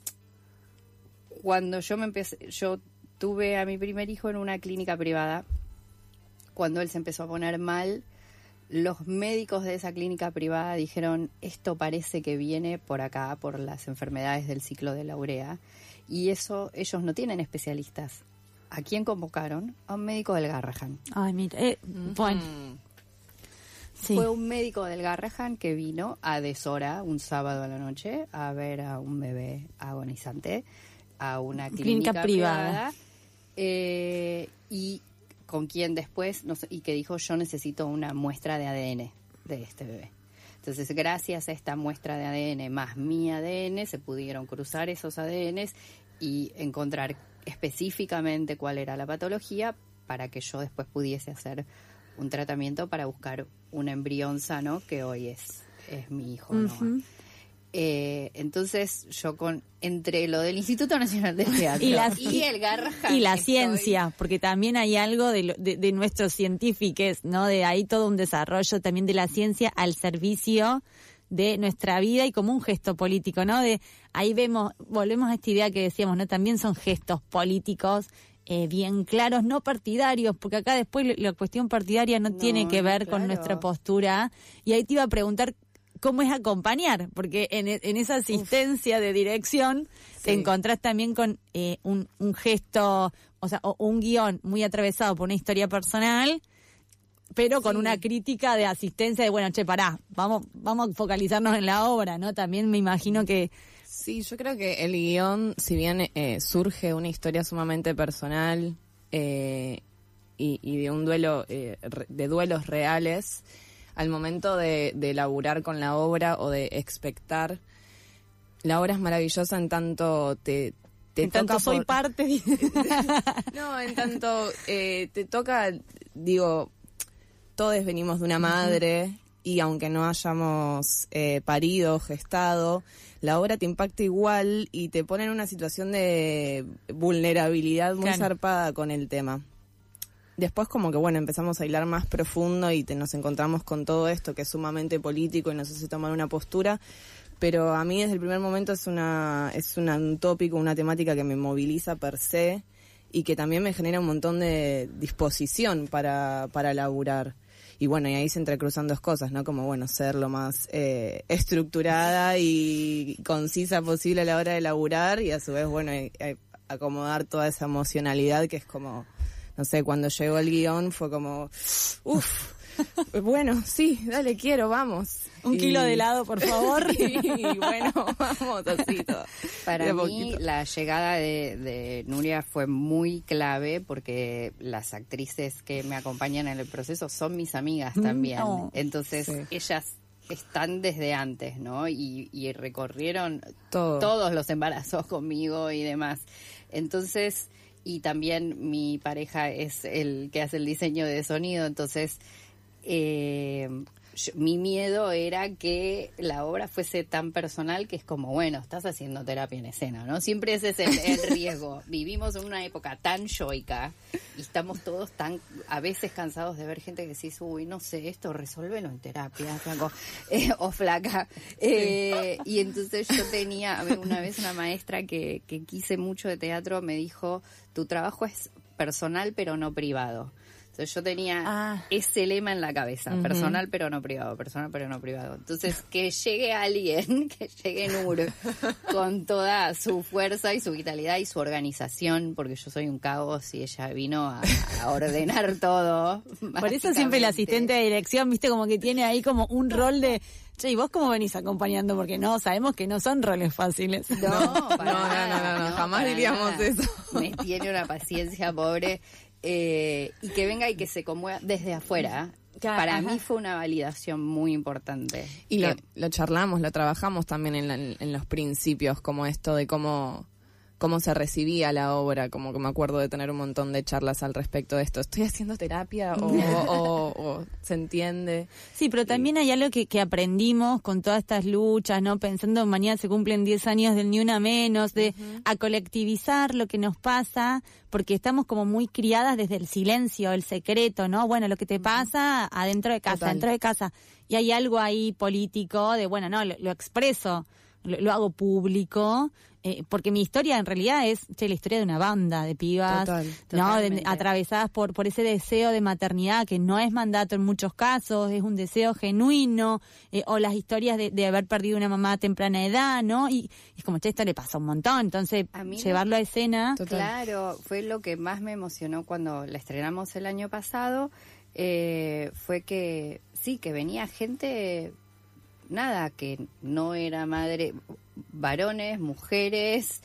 cuando yo me empecé, yo tuve a mi primer hijo en una clínica privada. Cuando él se empezó a poner mal, los médicos de esa clínica privada dijeron, esto parece que viene por acá, por las enfermedades del ciclo de la urea, y eso, ellos no tienen especialistas. ¿A quién convocaron? A un médico del Garrahan. Ay, mira, eh, mm. bueno. Sí. Fue un médico del Garrahan que vino a deshora, un sábado a la noche, a ver a un bebé agonizante, a una clínica, clínica privada, privada eh, y con quien después, no sé, y que dijo, yo necesito una muestra de A D N de este bebé. Entonces, gracias a esta muestra de A D N más mi A D N, se pudieron cruzar esos A D Ns y encontrar específicamente cuál era la patología para que yo después pudiese hacer un tratamiento para buscar un embrión sano, que hoy es, es mi hijo, ¿no? Uh-huh. Eh, entonces yo con entre lo del Instituto Nacional del Teatro y, la, y el Garrahan y la estoy... ciencia, porque también hay algo de, lo, de, de nuestros científicos, ¿no? De ahí todo un desarrollo también de la ciencia al servicio de nuestra vida y como un gesto político, ¿no? De ahí vemos, volvemos a esta idea que decíamos, ¿no? También son gestos políticos eh, bien claros, no partidarios, porque acá después la cuestión partidaria no, no tiene que ver claro. con nuestra postura. Y ahí te iba a preguntar cómo es acompañar, porque en, en esa asistencia Uf. de dirección sí. te encontrás también con eh, un, un gesto, o sea, o un guión muy atravesado por una historia personal, pero con sí. una crítica de asistencia de, bueno, che, pará, vamos, vamos a focalizarnos en la obra, ¿no? También me imagino que... Sí, yo creo que el guión, si bien eh, surge una historia sumamente personal eh, y, y de un duelo, eh, de duelos reales, al momento de, de laburar con la obra o de expectar, la obra es maravillosa en tanto te, te en toca tanto soy por... parte. No, en tanto eh, te toca, digo, todos venimos de una madre uh-huh. y aunque no hayamos eh, parido, gestado, la obra te impacta igual y te pone en una situación de vulnerabilidad muy claro. zarpada con el tema. Después como que, bueno, empezamos a hilar más profundo y te, nos encontramos con todo esto que es sumamente político y nos hace tomar una postura, pero a mí desde el primer momento es una es una, un tópico, una temática que me moviliza per se y que también me genera un montón de disposición para, para laburar. Y bueno, y ahí se entrecruzan dos cosas, ¿no? Como, bueno, ser lo más eh, estructurada y concisa posible a la hora de laburar y a su vez, bueno, eh, eh, acomodar toda esa emocionalidad que es como... No sé, cuando llegó el guión fue como, uff, bueno, sí, dale, quiero, vamos. Un y... kilo de helado, por favor. Y bueno, vamos, así todo. Para mí, poquito. La llegada de, de Nuria fue muy clave porque las actrices que me acompañan en el proceso son mis amigas también. No. Entonces, sí. ellas están desde antes, ¿no? Y, y recorrieron todo. todos los embarazos conmigo y demás. Entonces... Y también mi pareja es el que hace el diseño de sonido, entonces eh, yo, mi miedo era que la obra fuese tan personal que es como, bueno, estás haciendo terapia en escena, ¿no? Siempre ese es el, el riesgo. Vivimos en una época tan yoica y estamos todos tan, a veces cansados de ver gente que decís, uy, no sé, esto resuélvelo en terapia, flaco, eh, o flaca. Eh, y entonces yo tenía, una vez una maestra que, que quise mucho de teatro me dijo, tu trabajo es personal pero no privado. Entonces yo tenía ah. ese lema en la cabeza, uh-huh. personal pero no privado, personal pero no privado. Entonces que llegue alguien, que llegue Nur, con toda su fuerza y su vitalidad y su organización, porque yo soy un caos y ella vino a, a ordenar todo. Por eso siempre el asistente de dirección, viste, como que tiene ahí como un rol de... Che, ¿y vos cómo venís acompañando? Porque no, sabemos que no son roles fáciles. No, para no, nada, no, no, no, no, jamás diríamos nada. eso. Me tiene una paciencia pobre. Eh, y que venga y que se conmueva desde afuera. Ya, para ajá. mí fue una validación muy importante. Y lo, que, lo charlamos, lo trabajamos también en, la, en los principios, como esto de cómo cómo se recibía la obra, como que me acuerdo de tener un montón de charlas al respecto de esto. ¿Estoy haciendo terapia o, o, o se entiende? Sí, pero también hay algo que, que aprendimos con todas estas luchas, ¿no? Pensando mañana se cumplen diez años del Ni Una Menos, de uh-huh. a colectivizar lo que nos pasa, porque estamos como muy criadas desde el silencio, el secreto, ¿no? Bueno, lo que te pasa adentro de casa, Total. dentro de casa. Y hay algo ahí político de, bueno, no, lo, lo expreso, lo, lo hago público, eh, porque mi historia en realidad es che, la historia de una banda de pibas, Total, ¿no? De, atravesadas por, por ese deseo de maternidad que no es mandato en muchos casos, es un deseo genuino, eh, o las historias de, de haber perdido una mamá a temprana edad, ¿no? Y, y es como, che, esto le pasa un montón, entonces a mí llevarlo a escena. Total. Claro, fue lo que más me emocionó cuando la estrenamos el año pasado, eh, fue que sí, que venía gente, nada, que no era madre, varones, mujeres,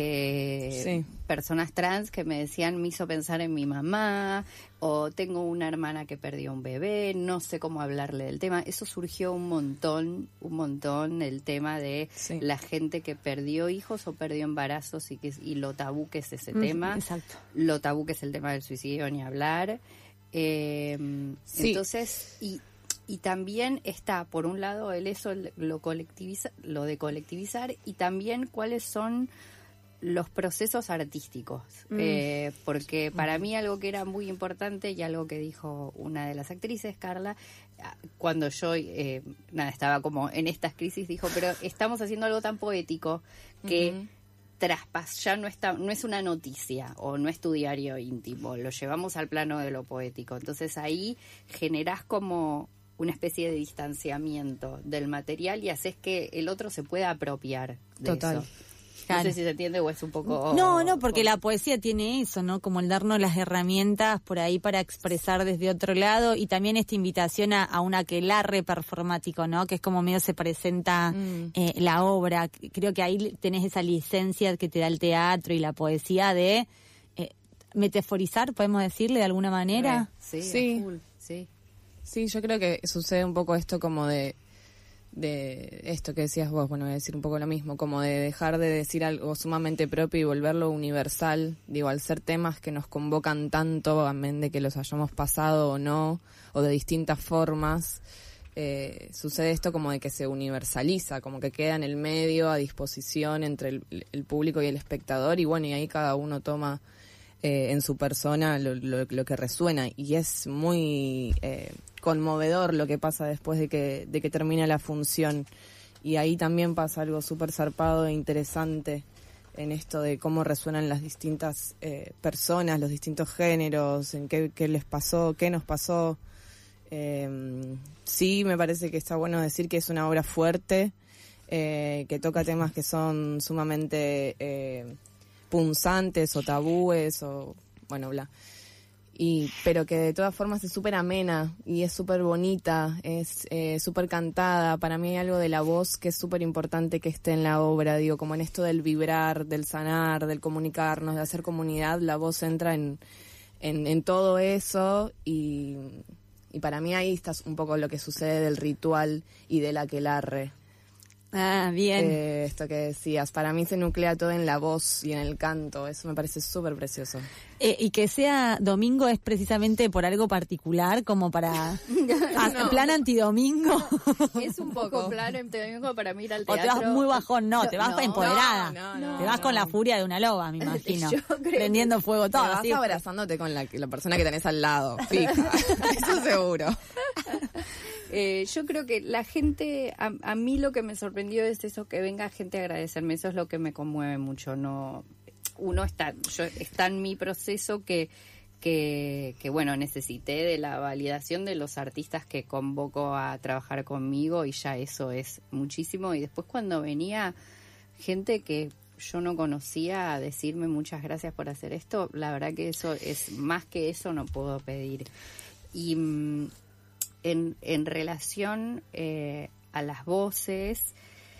eh, sí. personas trans que me decían, me hizo pensar en mi mamá, o tengo una hermana que perdió un bebé, no sé cómo hablarle del tema. Eso surgió un montón, un montón, el tema de sí. la gente que perdió hijos o perdió embarazos y, que, y lo tabú que es ese mm, tema. Exacto. Lo tabú que es el tema del suicidio, ni hablar. Eh, sí. Entonces, y Y también está, por un lado, el eso, lo colectiviza, lo de colectivizar, y también cuáles son los procesos artísticos. Mm. Eh, porque para mí algo que era muy importante, y algo que dijo una de las actrices, Carla, cuando yo eh, nada estaba como en estas crisis, dijo, pero estamos haciendo algo tan poético que... Uh-huh. Traspas, ya no está, no es una noticia o no es tu diario íntimo, lo llevamos al plano de lo poético. Entonces ahí generás como una especie de distanciamiento del material y haces que el otro se pueda apropiar de Total. eso. Claro. No sé si se entiende o es un poco... No, no, porque la poesía tiene eso, ¿no? Como el darnos las herramientas por ahí para expresar desde otro lado, y también esta invitación a, a un aquelarre performático, ¿no? Que es como medio se presenta mm. eh, la obra. Creo que ahí tenés esa licencia que te da el teatro y la poesía de eh, metaforizar, podemos decirle de alguna manera. Sí, sí. Cool. sí. Sí, yo creo que sucede un poco esto como de... de esto que decías vos, bueno, voy a decir un poco lo mismo, como de dejar de decir algo sumamente propio y volverlo universal, digo, al ser temas que nos convocan tanto, amén de que los hayamos pasado o no, o de distintas formas, eh, sucede esto como de que se universaliza, como que queda en el medio a disposición entre el, el público y el espectador, y bueno, y ahí cada uno toma eh, en su persona lo, lo, lo que resuena, y es muy... Eh, conmovedor lo que pasa después de que de que termina la función, y ahí también pasa algo súper zarpado e interesante en esto de cómo resuenan las distintas eh, personas, los distintos géneros, en qué, qué les pasó, qué nos pasó. Eh, sí, me parece que está bueno decir que es una obra fuerte, eh, que toca temas que son sumamente eh, punzantes o tabúes o bueno, bla. Y, pero que de todas formas es súper amena y es súper bonita, es eh, súper cantada. Para mí hay algo de la voz que es súper importante que esté en la obra, digo, como en esto del vibrar, del sanar, del comunicarnos, de hacer comunidad, la voz entra en, en, en todo eso, y, y para mí ahí está un poco lo que sucede del ritual y del aquelarre. Ah, bien. Eh, esto que decías, para mí se nuclea todo en la voz y en el canto, eso me parece súper precioso. Eh, y que sea domingo es precisamente por algo particular, como para no. plan antidomingo. Es un poco plan antidomingo para mí ir al teatro. O te vas muy bajón, no, te vas no, empoderada. No, no, no, te vas no. con la furia de una loba, me imagino. Prendiendo fuego todo. Te vas ¿sí? abrazándote con la, la persona que tenés al lado, fija. Eso seguro. Eh, yo creo que la gente, a, a mí lo que me sorprendió es eso, que venga gente a agradecerme, eso es lo que me conmueve mucho. No, uno está, yo está en mi proceso que, que, que bueno, necesité de la validación de los artistas que convoco a trabajar conmigo, y ya eso es muchísimo. Y después cuando venía gente que yo no conocía a decirme muchas gracias por hacer esto, la verdad que eso es más que eso no puedo pedir. Y En, en relación eh, a las voces,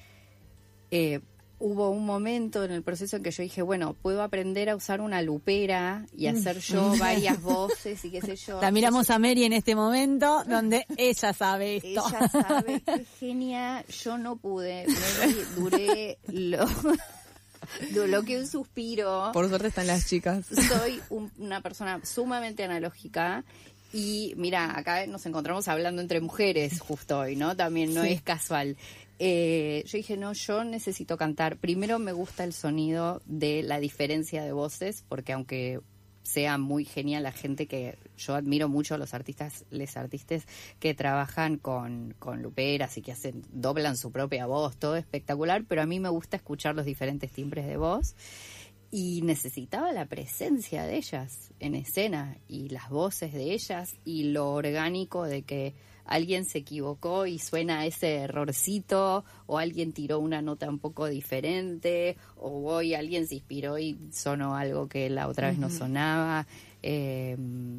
eh, hubo un momento en el proceso en que yo dije, bueno, puedo aprender a usar una lupera y hacer yo varias voces y qué sé yo. La miramos a Mary en este momento, donde ella sabe esto. Ella sabe, qué genia, yo no pude, Mary, duré lo... lo que un suspiro. Por suerte están las chicas. Soy un, una persona sumamente analógica. Y mira, acá nos encontramos hablando entre mujeres justo hoy, ¿no? También no sí. es casual. Eh, yo dije, no, yo necesito cantar. Primero me gusta el sonido de la diferencia de voces, porque aunque sea muy genial la gente que yo admiro mucho a los artistas, les artistas que trabajan con, con luperas y que hacen, doblan su propia voz, todo espectacular, pero a mí me gusta escuchar los diferentes timbres de voz. Y necesitaba la presencia de ellas en escena y las voces de ellas y lo orgánico de que alguien se equivocó y suena ese errorcito, o alguien tiró una nota un poco diferente, o hoy alguien se inspiró y sonó algo que la otra vez no sonaba. Eh,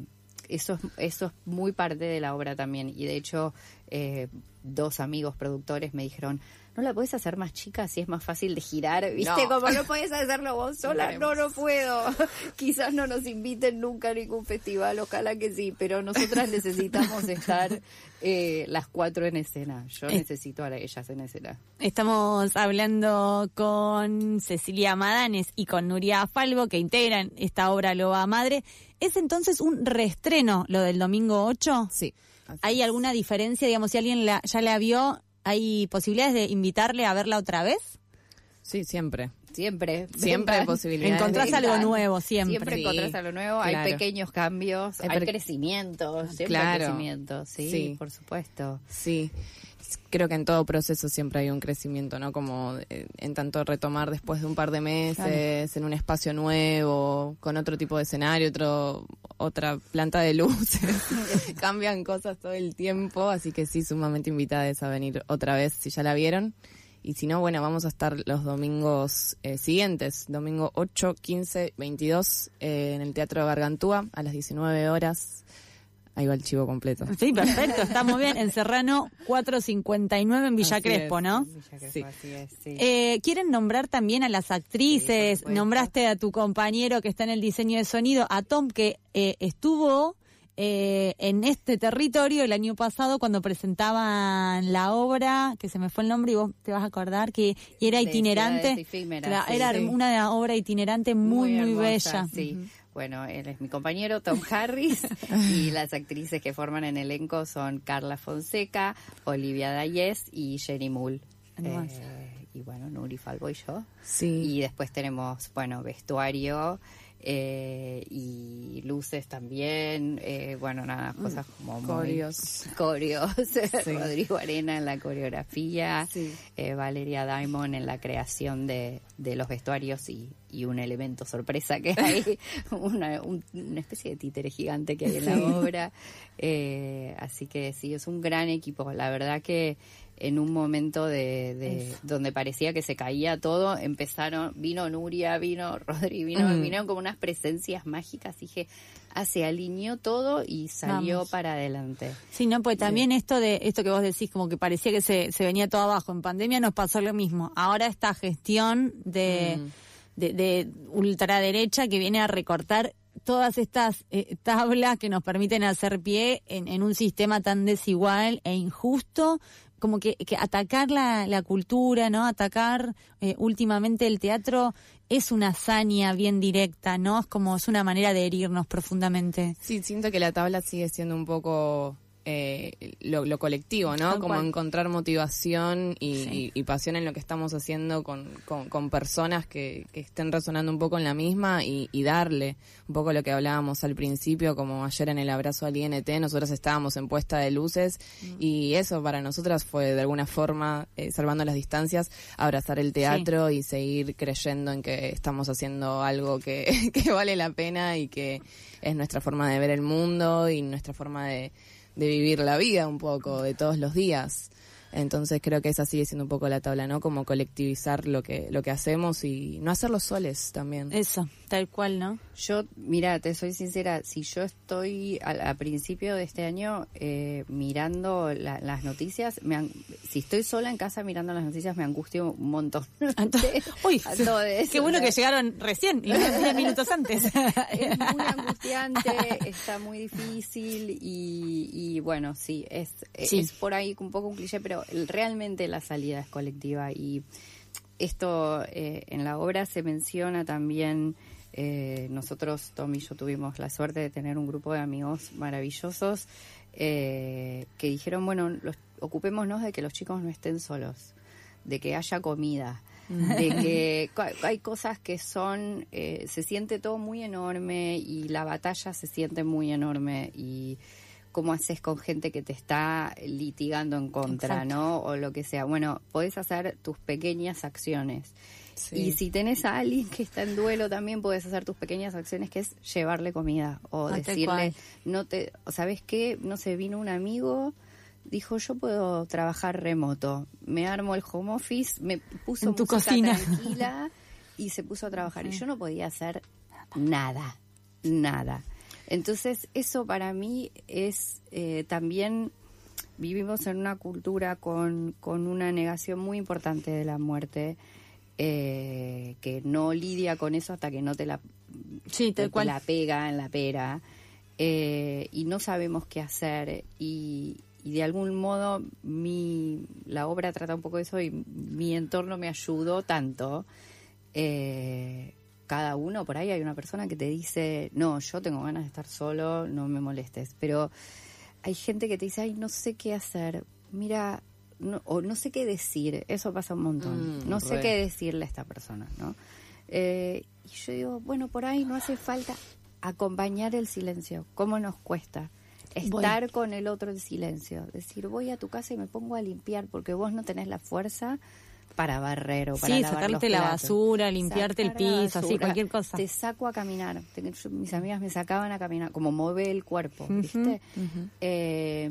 eso, es, eso es muy parte de la obra también. Y de hecho, eh, dos amigos productores me dijeron, ¿no la podés hacer más chica si es más fácil de girar? ¿Viste? No. Como no podés hacerlo vos sola. No, no puedo. Quizás no nos inviten nunca a ningún festival, ojalá que sí, pero nosotras necesitamos estar eh, las cuatro en escena. Yo Es- necesito a ellas en escena. Estamos hablando con Cecilia Madanes y con Nuria Falvo, que integran esta obra Loba Madre. ¿Es entonces un reestreno lo del domingo ocho? Sí. ¿Hay alguna diferencia? Digamos, si alguien la, ya la vio, ¿hay posibilidades de invitarle a verla otra vez? Sí, siempre. Siempre. Siempre hay Vengan. posibilidades. Encontrás algo nuevo siempre. Siempre Sí, encontrás algo nuevo, claro. hay pequeños cambios, Hay hay per- crecimientos, siempre Claro. hay crecimiento, sí, Sí. por supuesto. Sí, creo que en todo proceso siempre hay un crecimiento, ¿no? Como eh, en tanto retomar después de un par de meses, Claro. en un espacio nuevo, con otro tipo de escenario, otro otra planta de luces. Cambian cosas todo el tiempo, así que sí, sumamente invitadas a venir otra vez si ya la vieron. Y si no, bueno, vamos a estar los domingos eh, siguientes, domingo ocho, quince, veintidós, eh, en el Teatro Gargantúa, a las diecinueve horas. Ahí va el chivo completo. Sí, perfecto, está muy bien. En Serrano cuatrocientos cincuenta y nueve en Villa Así Crespo, es. ¿no? Sí. Así es, sí. Eh, ¿Quieren nombrar también a las actrices? Nombraste a tu compañero que está en el diseño de sonido, a Tom, que eh, estuvo eh, en este territorio el año pasado cuando presentaban la obra, que se me fue el nombre y vos te vas a acordar, que y era De itinerante. Ciudades Efímeras, Cla- sí, era sí. una obra itinerante muy, muy, hermosa, bella. Sí. Bueno, él es mi compañero, Tom Harris, y las actrices que forman en elenco son Carla Fonseca, Olivia Dayes y Jenny Mull. Hermosa. Eh, y bueno, Nuri Falvo y yo. Sí. Y después tenemos, bueno, vestuario eh, y luces también. Eh, bueno, nada, cosas como muy- Coreos. Coreos. Sí. Rodrigo Arena en la coreografía. Sí. eh, Valeria Diamond en la creación de, de los vestuarios y, y un elemento sorpresa que hay, una, un- una especie de títere gigante que hay en la Sí. obra. Eh, así que sí, es un gran equipo. La verdad que en un momento de, de donde parecía que se caía todo, empezaron, vino Nuria, vino Rodri, vino, Mm. vinieron como unas presencias mágicas. Dije, ah, se alineó todo y salió Vamos. para adelante. Sí, no, pues también esto de esto que vos decís, como que parecía que se, se venía todo abajo. En pandemia nos pasó lo mismo. Ahora esta gestión de, Mm. de, de ultraderecha que viene a recortar todas estas eh, tablas que nos permiten hacer pie en, en un sistema tan desigual e injusto, como que, que atacar la, la cultura, ¿no? Atacar eh, últimamente el teatro es una hazaña bien directa, ¿no? Es como, es una manera de herirnos profundamente. Sí, siento que la tabla sigue siendo un poco eh, lo, lo colectivo, ¿no? Tal Como cual. encontrar motivación y, Sí. y- y pasión en lo que estamos haciendo con, con, con personas que, que estén resonando un poco en la misma y, y darle un poco lo que hablábamos al principio, como ayer en el abrazo al I N T, nosotros estábamos en puesta de luces y eso para nosotras fue de alguna forma, eh, salvando las distancias, abrazar el teatro y seguir creyendo en que estamos haciendo algo que, que vale la pena y que es nuestra forma de ver el mundo y nuestra forma de, de vivir la vida un poco, de todos los días. Entonces creo que esa sigue siendo un poco la tabla, ¿no? Como colectivizar lo que lo que hacemos y no hacerlo soles también. Eso, tal cual, ¿no? Yo, mira, te soy sincera, si yo estoy al, a principio de este año eh, mirando la- las noticias, me an- si estoy sola en casa mirando las noticias me angustio un montón. Uy, A todo eso, qué bueno ¿no? que llegaron recién, y diez minutos antes. Es muy angustiante, está muy difícil y, y bueno, sí, es, Sí. es por ahí un poco un cliché, pero el- realmente la salida es colectiva y esto eh, en la obra se menciona también. Eh, nosotros, Tom y yo, tuvimos la suerte de tener un grupo de amigos maravillosos eh, que dijeron, bueno, los, ocupémonos de que los chicos no estén solos, de que haya comida, de que hay cosas que son, eh, se siente todo muy enorme y la batalla se siente muy enorme y cómo haces con gente que te está litigando en contra, Exacto. ¿no? O lo que sea. Bueno, podés hacer tus pequeñas acciones. Sí. Y si tenés a alguien que está en duelo, también podés hacer tus pequeñas acciones, que es llevarle comida o ah, decirle, no te, ¿sabes qué? No sé, vino un amigo, dijo, yo puedo trabajar remoto, me armo el home office, me puso en tu música cocina tranquila y se puso a trabajar. Sí. Y yo no podía hacer nada, nada. Entonces, eso para mí es eh, también... Vivimos en una cultura con, con una negación muy importante de la muerte, eh, que no lidia con eso hasta que no te la, sí, te cual. la pega en la pera, eh, y no sabemos qué hacer. Y, y de algún modo mi la obra trata un poco de eso y mi entorno me ayudó tanto. Eh, cada uno, por ahí hay una persona que te dice, no, yo tengo ganas de estar solo, no me molestes, pero... Hay gente que te dice, ay, no sé qué hacer, mira, no, o no sé qué decir, eso pasa un montón, mm, no sé re. qué decirle a esta persona, ¿no? Eh, y yo digo, bueno, por ahí no hace falta acompañar el silencio, ¿cómo nos cuesta? Estar voy. con el otro en silencio, decir, voy a tu casa y me pongo a limpiar porque vos no tenés la fuerza para barrer o para sí, lavar sacarte los la platos. basura, limpiarte Sacar el piso, así, cualquier cosa. Te saco a caminar. Yo, mis amigas me sacaban a caminar, como mueve el cuerpo, ¿viste? Uh-huh, uh-huh. Eh,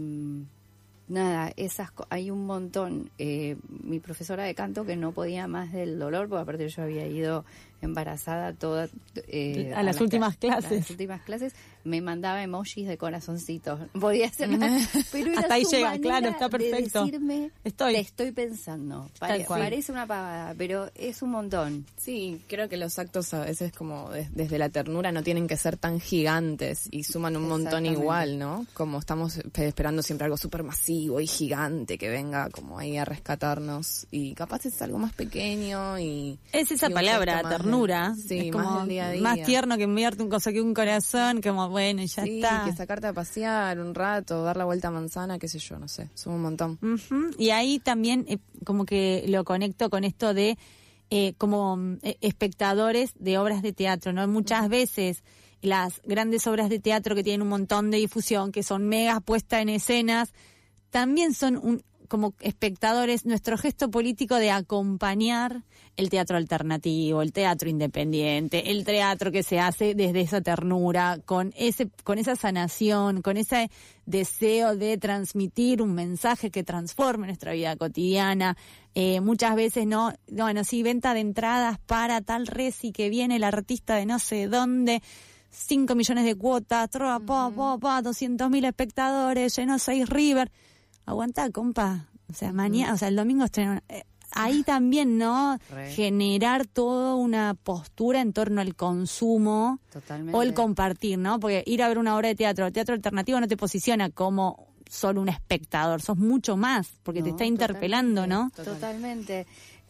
nada, esas hay un montón. Eh, mi profesora de canto que no podía más del dolor, porque aparte yo había ido embarazada toda eh, a, a las últimas cl- clases. las últimas clases me mandaba emojis de corazoncitos. Podía hacer nada, pero era hasta ahí su llega, manera claro, está perfecto. De decirme, estoy. te estoy pensando. Pare, parece una pavada, pero es un montón. Sí, creo que los actos a veces como de, desde la ternura no tienen que ser tan gigantes y suman un montón igual, ¿no? Como estamos esperando siempre algo súper masivo y gigante que venga como ahí a rescatarnos y capaz es algo más pequeño y... Es esa y palabra, ternura. De, sí, es como más del día a día. Más tierno que enviarte un cosa que un corazón, como bueno, ya sí, está. Que sacarte a pasear un rato, dar la vuelta a manzana, qué sé yo, no sé, suma un montón. Uh-huh. Y ahí también eh, como que lo conecto con esto de eh, como eh, espectadores de obras de teatro, ¿no? Muchas uh-huh. veces las grandes obras de teatro que tienen un montón de difusión, que son megas puestas en escenas, también son un como espectadores, nuestro gesto político de acompañar el teatro alternativo, el teatro independiente, el teatro que se hace desde esa ternura, con ese, con esa sanación, con ese deseo de transmitir un mensaje que transforme nuestra vida cotidiana. Eh, muchas veces no, bueno, sí, venta de entradas para tal reci que viene el artista de no sé dónde, cinco millones de cuotas, troa, pa, pa, pa, doscientos mil espectadores, llenó seis River. Aguanta, compa. O sea, mañana, o sea, el domingo estreno. Eh, ahí también, ¿no? Re. Generar toda una postura en torno al consumo. Totalmente. O el compartir, ¿no? Porque ir a ver una obra de teatro, el teatro alternativo no te posiciona como solo un espectador, sos mucho más, porque no, te está interpelando, ¿no? Totalmente.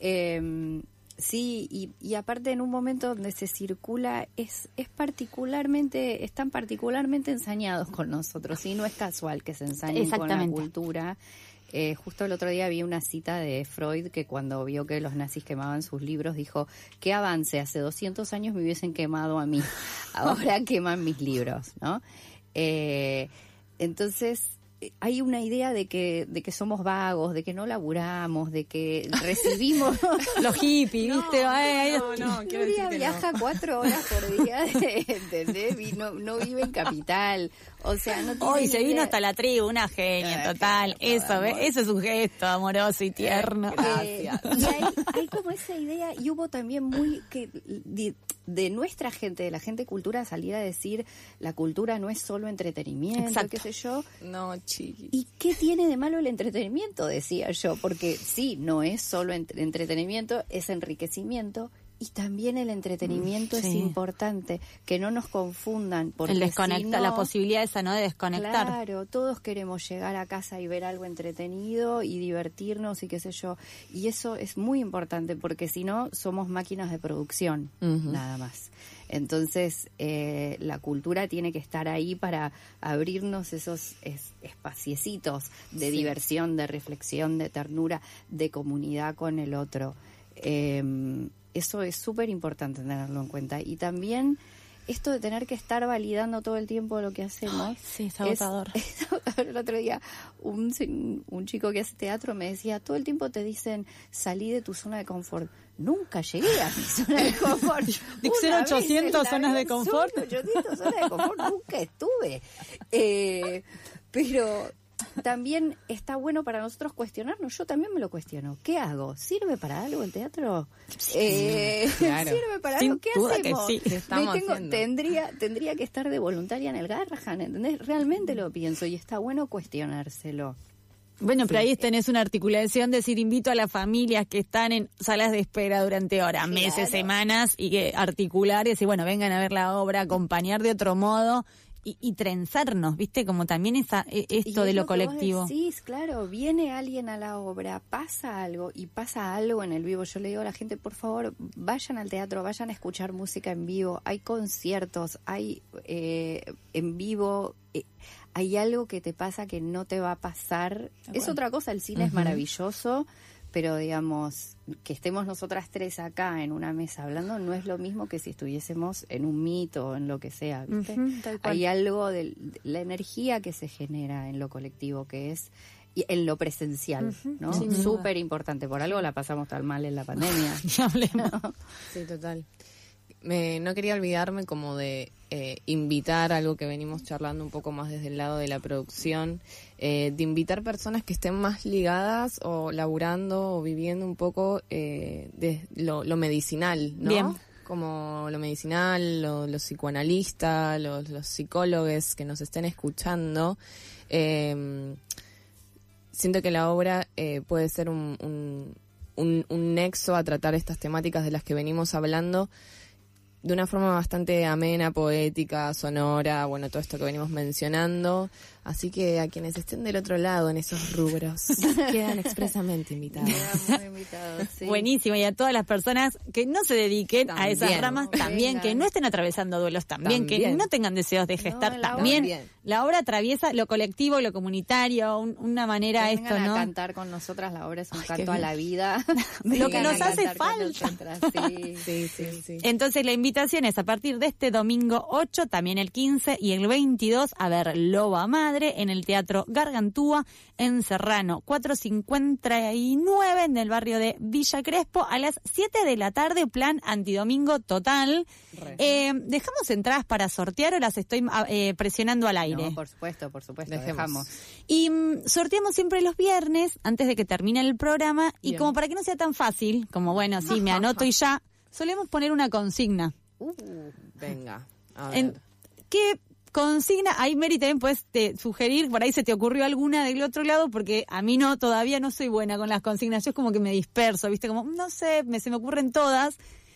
Eh, sí, y, y aparte en un momento donde se circula, es, es particularmente, están particularmente ensañados con nosotros, y no es casual que se ensañen con la cultura. Eh, justo el otro día vi una cita de Freud que cuando vio que los nazis quemaban sus libros dijo, qué avance, hace doscientos años me hubiesen quemado a mí, ahora queman mis libros, ¿no? Eh, entonces hay una idea de que de que somos vagos, de que no laburamos, de que recibimos los hippies, ¿viste? No, Ay, no, no, Nuria viaja no. cuatro horas por día, ¿entendés? No, no vive en capital, o sea, no tiene hoy se vino idea. Hasta la tribu, una genia, eh, total. Eso, ¿ves? Eso es un gesto amoroso y tierno. Eh, y hay, hay como esa idea, y hubo también muy que de, de nuestra gente, de la gente cultura, salir a decir la cultura no es solo entretenimiento, Exacto. qué sé yo. No, chiqui. ¿Y qué tiene de malo el entretenimiento? Decía yo, porque sí, no es solo entre- entretenimiento, es enriquecimiento Y también el entretenimiento Sí. es importante, que no nos confundan. Porque El desconecta, si no, la posibilidad esa, ¿no? De desconectar. Claro, todos queremos llegar a casa y ver algo entretenido y divertirnos y qué sé yo. Y eso es muy importante porque si no, somos máquinas de producción, Ujú. nada más. Entonces, eh, la cultura tiene que estar ahí para abrirnos esos es, espaciecitos de Sí. diversión, de reflexión, de ternura, de comunidad con el otro. Eh, eso es súper importante tenerlo en cuenta. Y también esto de tener que estar validando todo el tiempo lo que hacemos. Ay, sí, es agotador. Es agotador. El otro día un, un chico que hace teatro me decía, todo el tiempo te dicen, salí de tu zona de confort. Nunca llegué a mi zona de confort. Dicen Una vez ochocientos en la zonas de vida, confort. son ochocientas zonas de confort, nunca estuve. Eh, pero también está bueno para nosotros cuestionarnos. Yo también me lo cuestiono. ¿Qué hago? ¿Sirve para algo el teatro? Eh, Claro. ¿Sirve para Sin algo? ¿Qué duda que hacemos? sí. ¿Qué estamos Me tengo- haciendo? tendría, tendría que estar de voluntaria en el Garrahan, ¿entendés? Realmente lo pienso y está bueno cuestionárselo. Bueno, pero ahí tenés una articulación, decir, invito a las familias que están en salas de espera durante horas, Claro. meses, semanas, y que articular y decir, bueno, vengan a ver la obra, acompañar de otro modo y, y trenzarnos, ¿viste? Como también esa, e- esto Y de es lo que vos colectivo. decís, claro, viene alguien a la obra, pasa algo y pasa algo en el vivo. Yo le digo a la gente, por favor, vayan al teatro, vayan a escuchar música en vivo. Hay conciertos, hay eh, en vivo, eh, hay algo que te pasa que no te va a pasar. Es acuerdo. otra cosa, el cine es Ujú. maravilloso, pero digamos, que estemos nosotras tres acá en una mesa hablando no es lo mismo que si estuviésemos en un mito o en lo que sea, ¿viste? Ujú, tal cual. Hay algo de la energía que se genera en lo colectivo, que es y en lo presencial, Ujú, ¿no? sin duda. Súper importante. Por algo la pasamos tan mal en la pandemia. Ni hablemos. Sí, total. Me, no quería olvidarme como de eh, invitar algo que venimos charlando un poco más desde el lado de la producción, eh, de invitar personas que estén más ligadas o laburando o viviendo un poco eh, de lo, lo medicinal, ¿no? Bien. Como lo medicinal, lo- los psicoanalistas, los, los psicólogos que nos estén escuchando. Eh, siento que la obra eh, puede ser un, un, un, un nexo a tratar estas temáticas de las que venimos hablando de una forma bastante amena, poética, sonora, bueno, todo esto que venimos mencionando. Así que a quienes estén del otro lado en esos rubros quedan expresamente invitados. Quedamos invitados, sí. Buenísimo, y a todas las personas que no se dediquen a esas También. ramas, también, Vengan. que no estén atravesando duelos, también, que También. no tengan deseos de gestar, la obra- también. También. La obra atraviesa lo colectivo, lo comunitario, un- una manera Que esto, vengan ¿no? a cantar con nosotras, la obra es un Ay, qué canto a bien. la vida. Lo que Vengan a nos hace cantar con falta. nosotras, sí. Sí, sí, sí. Entonces la invitación es a partir de este domingo ocho, también el quince y el veintidós, a ver Loba Madre en el Teatro Gargantúa en Serrano cuatrocientos cincuenta y nueve en el barrio de Villa Crespo a las siete de la tarde, plan antidomingo total. Eh, ¿Dejamos entradas para sortear o las estoy eh, presionando al aire? No, por supuesto, por supuesto, Dejemos. dejamos. Y mm, sorteamos siempre los viernes antes de que termine el programa y Bien. como para que no sea tan fácil, como bueno, sí, me anoto y ya, solemos poner una consigna. Uh, venga, a ver. En, ¿Qué consigna? Ahí, Mary, también puedes te, sugerir, por ahí se te ocurrió alguna del otro lado, porque a mí no, todavía no soy buena con las consignas, yo es como que me disperso, ¿viste? Como, no sé, me, se me ocurren todas.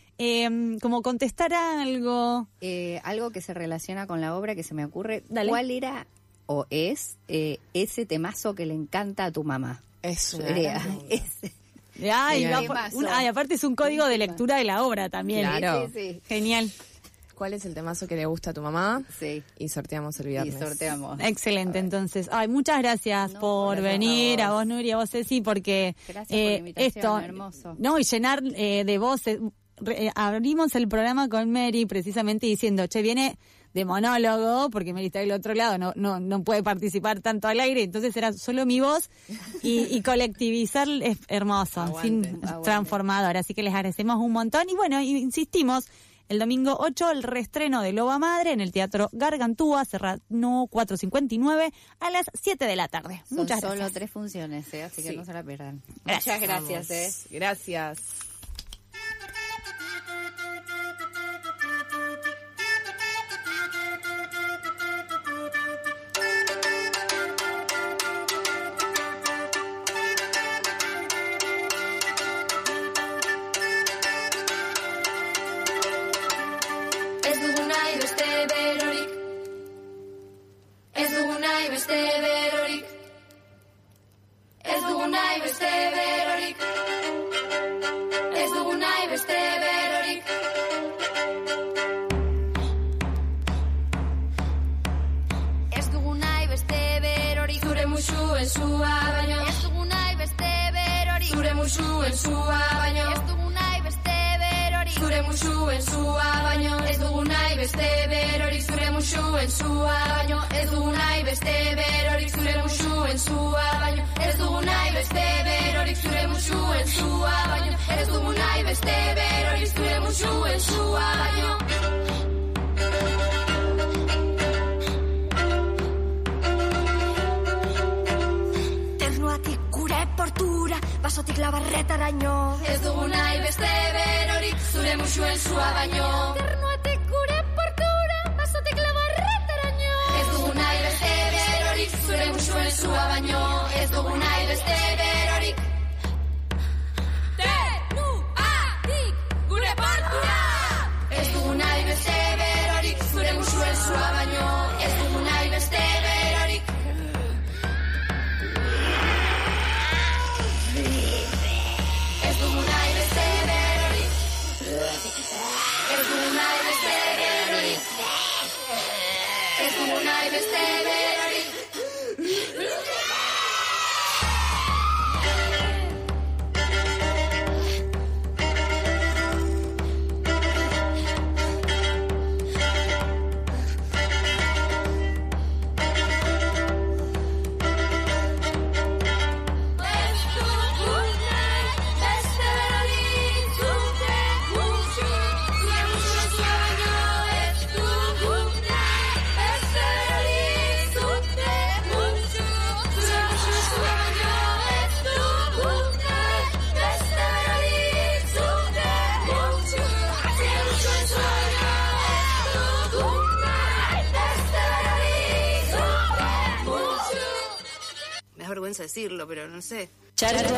Eh, como contestar algo. Eh, algo que se relaciona con la obra que se me ocurre. Dale. ¿Cuál era o es eh, ese temazo que le encanta a tu mamá? Es una Sería gran pregunta. ese. Ay, Sí, va sí. por- Temazo. un- ay, aparte es un código de lectura de la obra también. Claro. Sí, sí, Genial. ¿Cuál es el temazo que le gusta a tu mamá? sí. Y sorteamos el Y viernes. sorteamos. Excelente, entonces. Ay, muchas gracias No, por gracias a venir, a vos. vos, Nuria, a vos, Ceci, porque Gracias por la eh, invitación, esto, hermoso. no, y llenar eh, de voces. Re- eh, abrimos el programa con Mary precisamente diciendo, che, viene de monólogo, porque Mary está del otro lado, no, no, no puede participar tanto al aire, entonces era solo mi voz, y, y colectivizar es hermoso, Aguante, sin, aguante. transformador, así que les agradecemos un montón, y bueno, y insistimos, el domingo ocho, el reestreno de Loba Madre en el Teatro Gargantúa, Serrano cuatrocientos cincuenta y nueve, a las siete de la tarde. Son Muchas solo gracias. tres funciones, ¿eh? Así que Sí. no se la pierdan. Gracias. Muchas gracias, ¿eh? Vamos. Gracias. musuen sua baino ez dugu nahi beste berorik zure musuen sua baino ez dugu nahi beste berorik zure musuen sua baino ez dugu nahi beste berorik zure musuen sua baino ez dugu nahi beste berorik zure musuen sua baino ez dugu nahi beste berorik zure musuen sua baino. Portura, basotik labarretaraino ez dugu nahi beste berorik zure musuen sua baino ternuatik gure portura, basotik labarretaraino ez dugu nahi beste berorik zure musuen sua baino ez dugu nahi beste berorik ternuatik gure portura ez dugu nahi beste berorik zure musuen sua baino ez dugu nahi beste berorik. Ez dugu nahi beste berorik Ez dugu nahi beste berorik Ez dugu nahi beste berorik decirlo, pero no sé. ¿Qué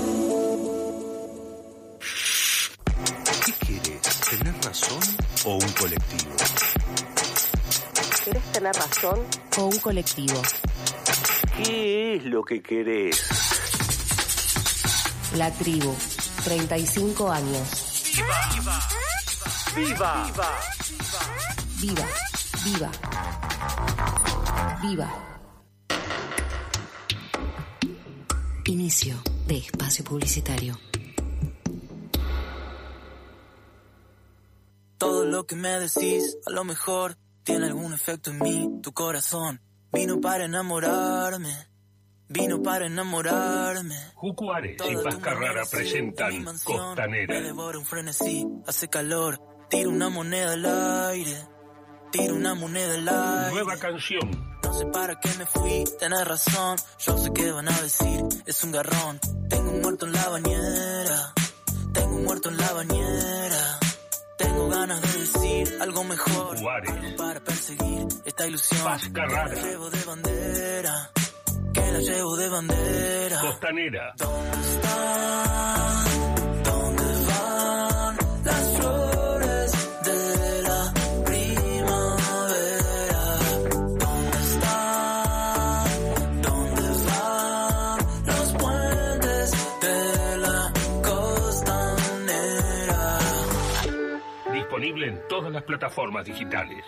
quieres? ¿Tener razón o un colectivo? ¿Querés tener razón o un colectivo? ¿Qué es lo que querés? La tribu, treinta y cinco años. ¡Viva! ¡Viva! Viva, viva, viva. Inicio de espacio publicitario. Todo lo que me decís, a lo mejor tiene algún efecto en mí. Tu corazón vino para enamorarme, vino para enamorarme. Jucuares y Paz Carrara presentan Costanera. Me devora un frenesí, hace calor, tiro una moneda al aire, tiro una moneda al aire. Nueva canción. No sé para qué me fui, tenés razón, yo sé qué van a decir, es un garrón. Tengo un muerto en la bañera, tengo un muerto en la bañera. Tengo ganas de decir algo mejor, algo para perseguir esta ilusión. Paz Carrara. Que la llevo de bandera, que la llevo de bandera. Costanera. ¿Dónde están? ¿Dónde van las flores de la primavera? ¿Dónde están? ¿Dónde van los puentes de la costanera? Disponible en todas las plataformas digitales.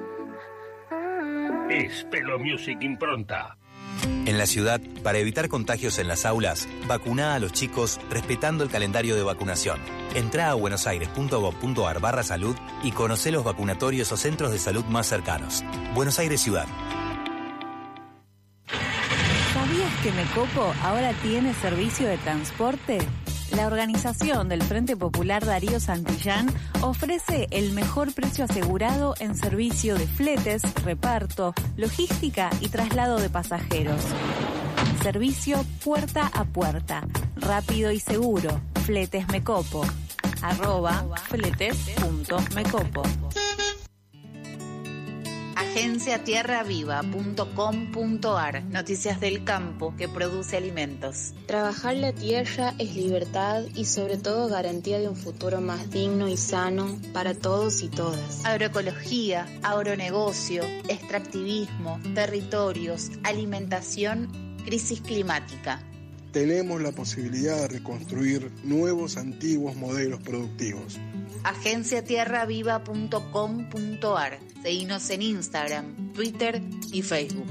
Es Pelo Music Impronta. En la ciudad, para evitar contagios en las aulas, vacuná a los chicos respetando el calendario de vacunación. Entrá a buenosaires.gov.ar barra salud y conocé los vacunatorios o centros de salud más cercanos. Buenos Aires Ciudad. ¿Sabías que Mecopo ahora tiene servicio de transporte? La organización del Frente Popular Darío Santillán ofrece el mejor precio asegurado en servicio de fletes, reparto, logística y traslado de pasajeros. Servicio puerta a puerta, rápido y seguro. Fletes Mecopo. Arroba fletes.mecopo. agencia tierra viva punto com punto ar. Noticias del campo que produce alimentos. Trabajar la tierra es libertad y sobre todo garantía de un futuro más digno y sano para todos y todas. Agroecología, agronegocio, extractivismo, territorios, alimentación, crisis climática. Tenemos la posibilidad de reconstruir nuevos antiguos modelos productivos. agencia tierra viva punto com punto ar. Seguinos en Instagram, Twitter y Facebook.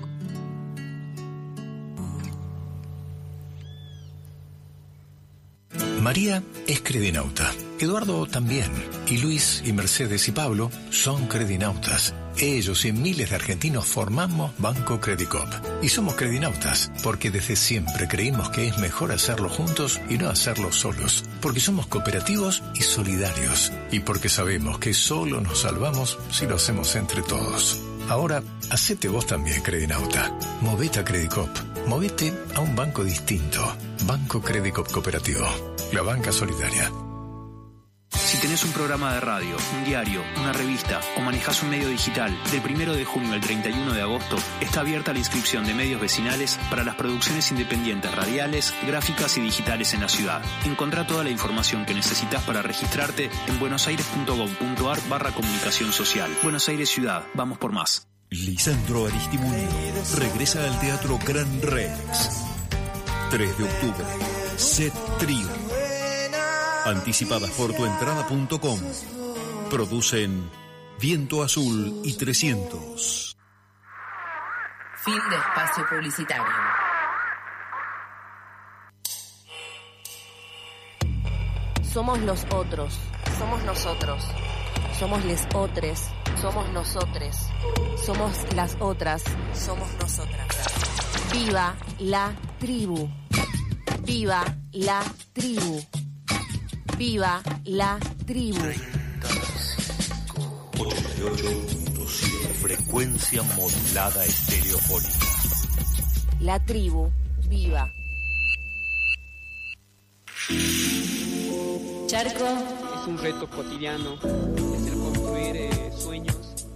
María es credinauta, Eduardo también, y Luis y Mercedes y Pablo son credinautas. Ellos y miles de argentinos formamos Banco Credicop. Y somos credinautas porque desde siempre creímos que es mejor hacerlo juntos y no hacerlo solos. Porque somos cooperativos y solidarios. Y porque sabemos que solo nos salvamos si lo hacemos entre todos. Ahora, hacete vos también, credinauta. Movete a Credicop. Movete a un banco distinto. Banco Credicop Cooperativo. La banca solidaria. Si tenés un programa de radio, un diario, una revista o manejás un medio digital, del primero de junio al treinta y uno de agosto está abierta la inscripción de medios vecinales para las producciones independientes radiales, gráficas y digitales en la ciudad. Encontrá toda la información que necesitas para registrarte en buenosaires.gov.ar barra comunicación social. Buenos Aires Ciudad, vamos por más. Lisandro Aristimuño regresa al Teatro Gran Rex. tres de octubre, Set Trío. Anticipadas por tuentrada punto com. Producen Viento Azul y trescientos. Fin de espacio publicitario. Somos los otros. Somos nosotros. Somos les otres. Somos nosotres. Somos las otras. Somos nosotras. Viva la tribu. Viva la tribu. Viva la tribu. ochenta y ocho punto siete Frecuencia modulada estereofónica. La tribu. Viva. Charco. Es un reto cotidiano. Es el construir eh, sueños.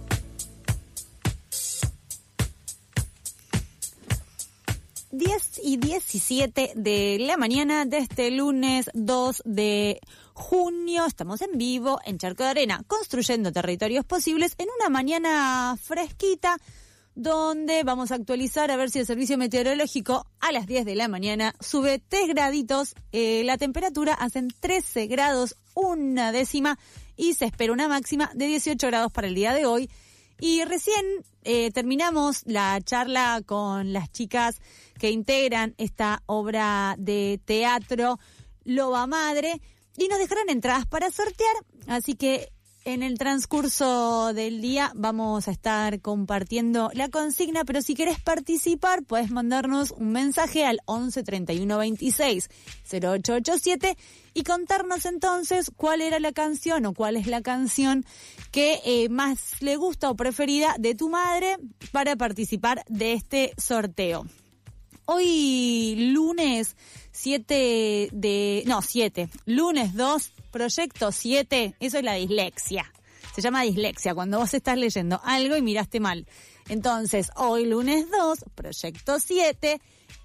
diez y diecisiete de la mañana de este lunes dos de junio. Estamos en vivo en Charco de Arena, construyendo territorios posibles en una mañana fresquita, donde vamos a actualizar a ver si el servicio meteorológico a las diez de la mañana sube tres graditos, eh, la temperatura hacen trece grados, una décima, y se espera una máxima de dieciocho grados para el día de hoy. Y recién eh, terminamos la charla con las chicas que integran esta obra de teatro Loba Madre y nos dejarán entradas para sortear, así que en el transcurso del día vamos a estar compartiendo la consigna, pero si querés participar puedes mandarnos un mensaje al once treinta y uno veintiséis cero ocho ochenta y siete y contarnos entonces cuál era la canción o cuál es la canción que eh, más le gusta o preferida de tu madre para participar de este sorteo. Hoy lunes siete de... no, siete. Lunes dos, proyecto siete, eso es la dislexia. Se llama dislexia, cuando vos estás leyendo algo y miraste mal. Entonces, hoy lunes dos, proyecto siete,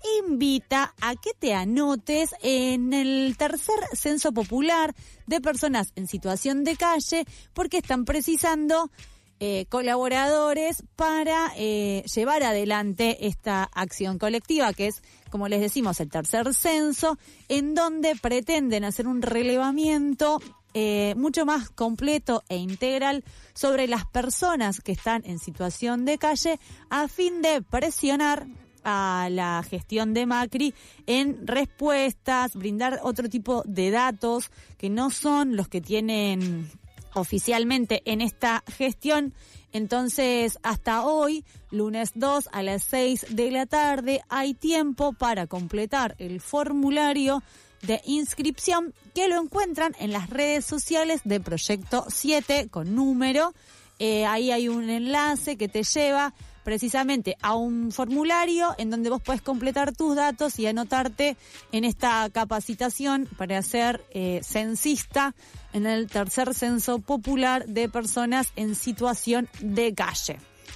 invita a que te anotes en el tercer censo popular de personas en situación de calle, porque están precisando Eh, colaboradores para eh, llevar adelante esta acción colectiva, que es, como les decimos, el tercer censo, en donde pretenden hacer un relevamiento eh, mucho más completo e integral sobre las personas que están en situación de calle, a fin de presionar a la gestión de Macri en respuestas, brindar otro tipo de datos que no son los que tienen oficialmente en esta gestión. Entonces, hasta hoy, lunes dos a las seis de la tarde, hay tiempo para completar el formulario de inscripción, que lo encuentran en las redes sociales de Proyecto siete con número. Eh, ahí hay un enlace que te lleva precisamente a un formulario en donde vos podés completar tus datos y anotarte en esta capacitación para ser eh, censista en el tercer censo popular de personas en situación de calle.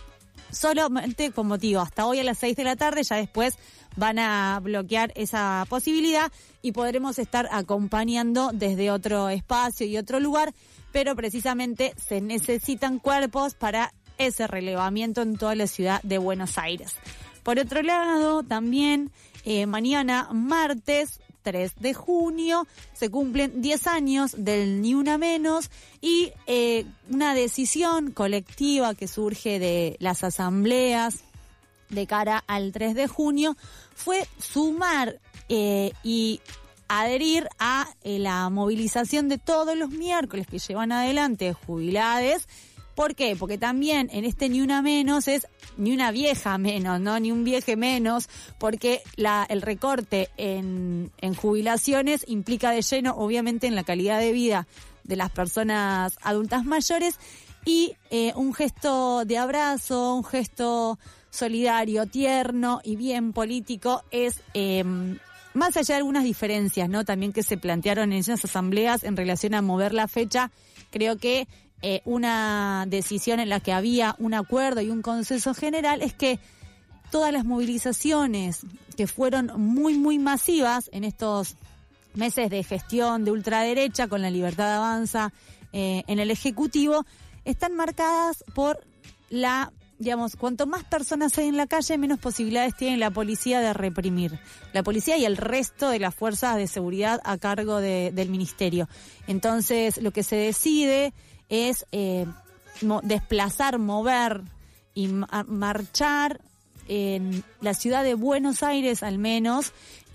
Solamente, como digo, hasta hoy a las seis de la tarde, ya después van a bloquear esa posibilidad y podremos estar acompañando desde otro espacio y otro lugar, pero precisamente se necesitan cuerpos para ese relevamiento en toda la ciudad de Buenos Aires. Por otro lado, también eh, mañana, martes tres de junio, se cumplen diez años del Ni Una Menos y eh, una decisión colectiva que surge de las asambleas de cara al tres de junio fue sumar eh, y adherir a eh, la movilización de todos los miércoles que llevan adelante jubilades. ¿Por qué? Porque también en este ni una menos es ni una vieja menos, ¿no? Ni un vieje menos, porque la, el recorte en, en jubilaciones implica de lleno, obviamente, en la calidad de vida de las personas adultas mayores y eh, un gesto de abrazo, un gesto solidario, tierno y bien político es, eh, más allá de algunas diferencias, ¿no? También que se plantearon en esas asambleas en relación a mover la fecha, creo que Eh, una decisión en la que había un acuerdo y un consenso general es que todas las movilizaciones que fueron muy, muy masivas en estos meses de gestión de ultraderecha con la Libertad Avanza eh, en el Ejecutivo, están marcadas por la, digamos, cuanto más personas hay en la calle, menos posibilidades tiene la policía de reprimir. La policía y el resto de las fuerzas de seguridad a cargo de, del ministerio. Entonces, lo que se decide es eh, mo- desplazar, mover y ma- marchar en la ciudad de Buenos Aires al menos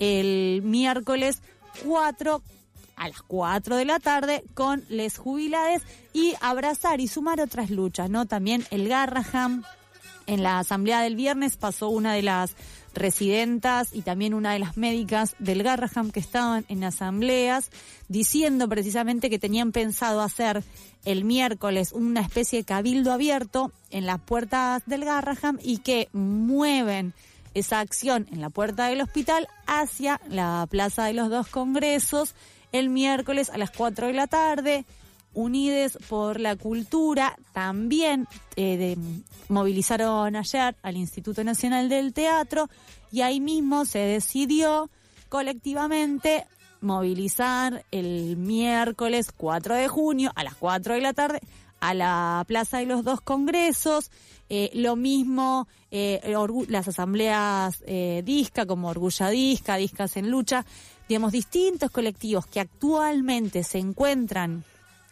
el miércoles cuatro a las cuatro de la tarde con les jubilades y abrazar y sumar otras luchas, ¿no? También el Garraham, en la asamblea del viernes pasó una de las residentas y también una de las médicas del Garraham que estaban en asambleas diciendo precisamente que tenían pensado hacer el miércoles una especie de cabildo abierto en las puertas del Garraham y que mueven esa acción en la puerta del hospital hacia la Plaza de los Dos Congresos el miércoles a las cuatro de la tarde. Unides por la Cultura también eh, de, movilizaron ayer al Instituto Nacional del Teatro y ahí mismo se decidió colectivamente movilizar el miércoles cuatro de junio a las cuatro de la tarde a la Plaza de los Dos Congresos. Eh, lo mismo eh, orgu- las asambleas eh, DISCA como Orgulla DISCA, Discas en Lucha, digamos, distintos colectivos que actualmente se encuentran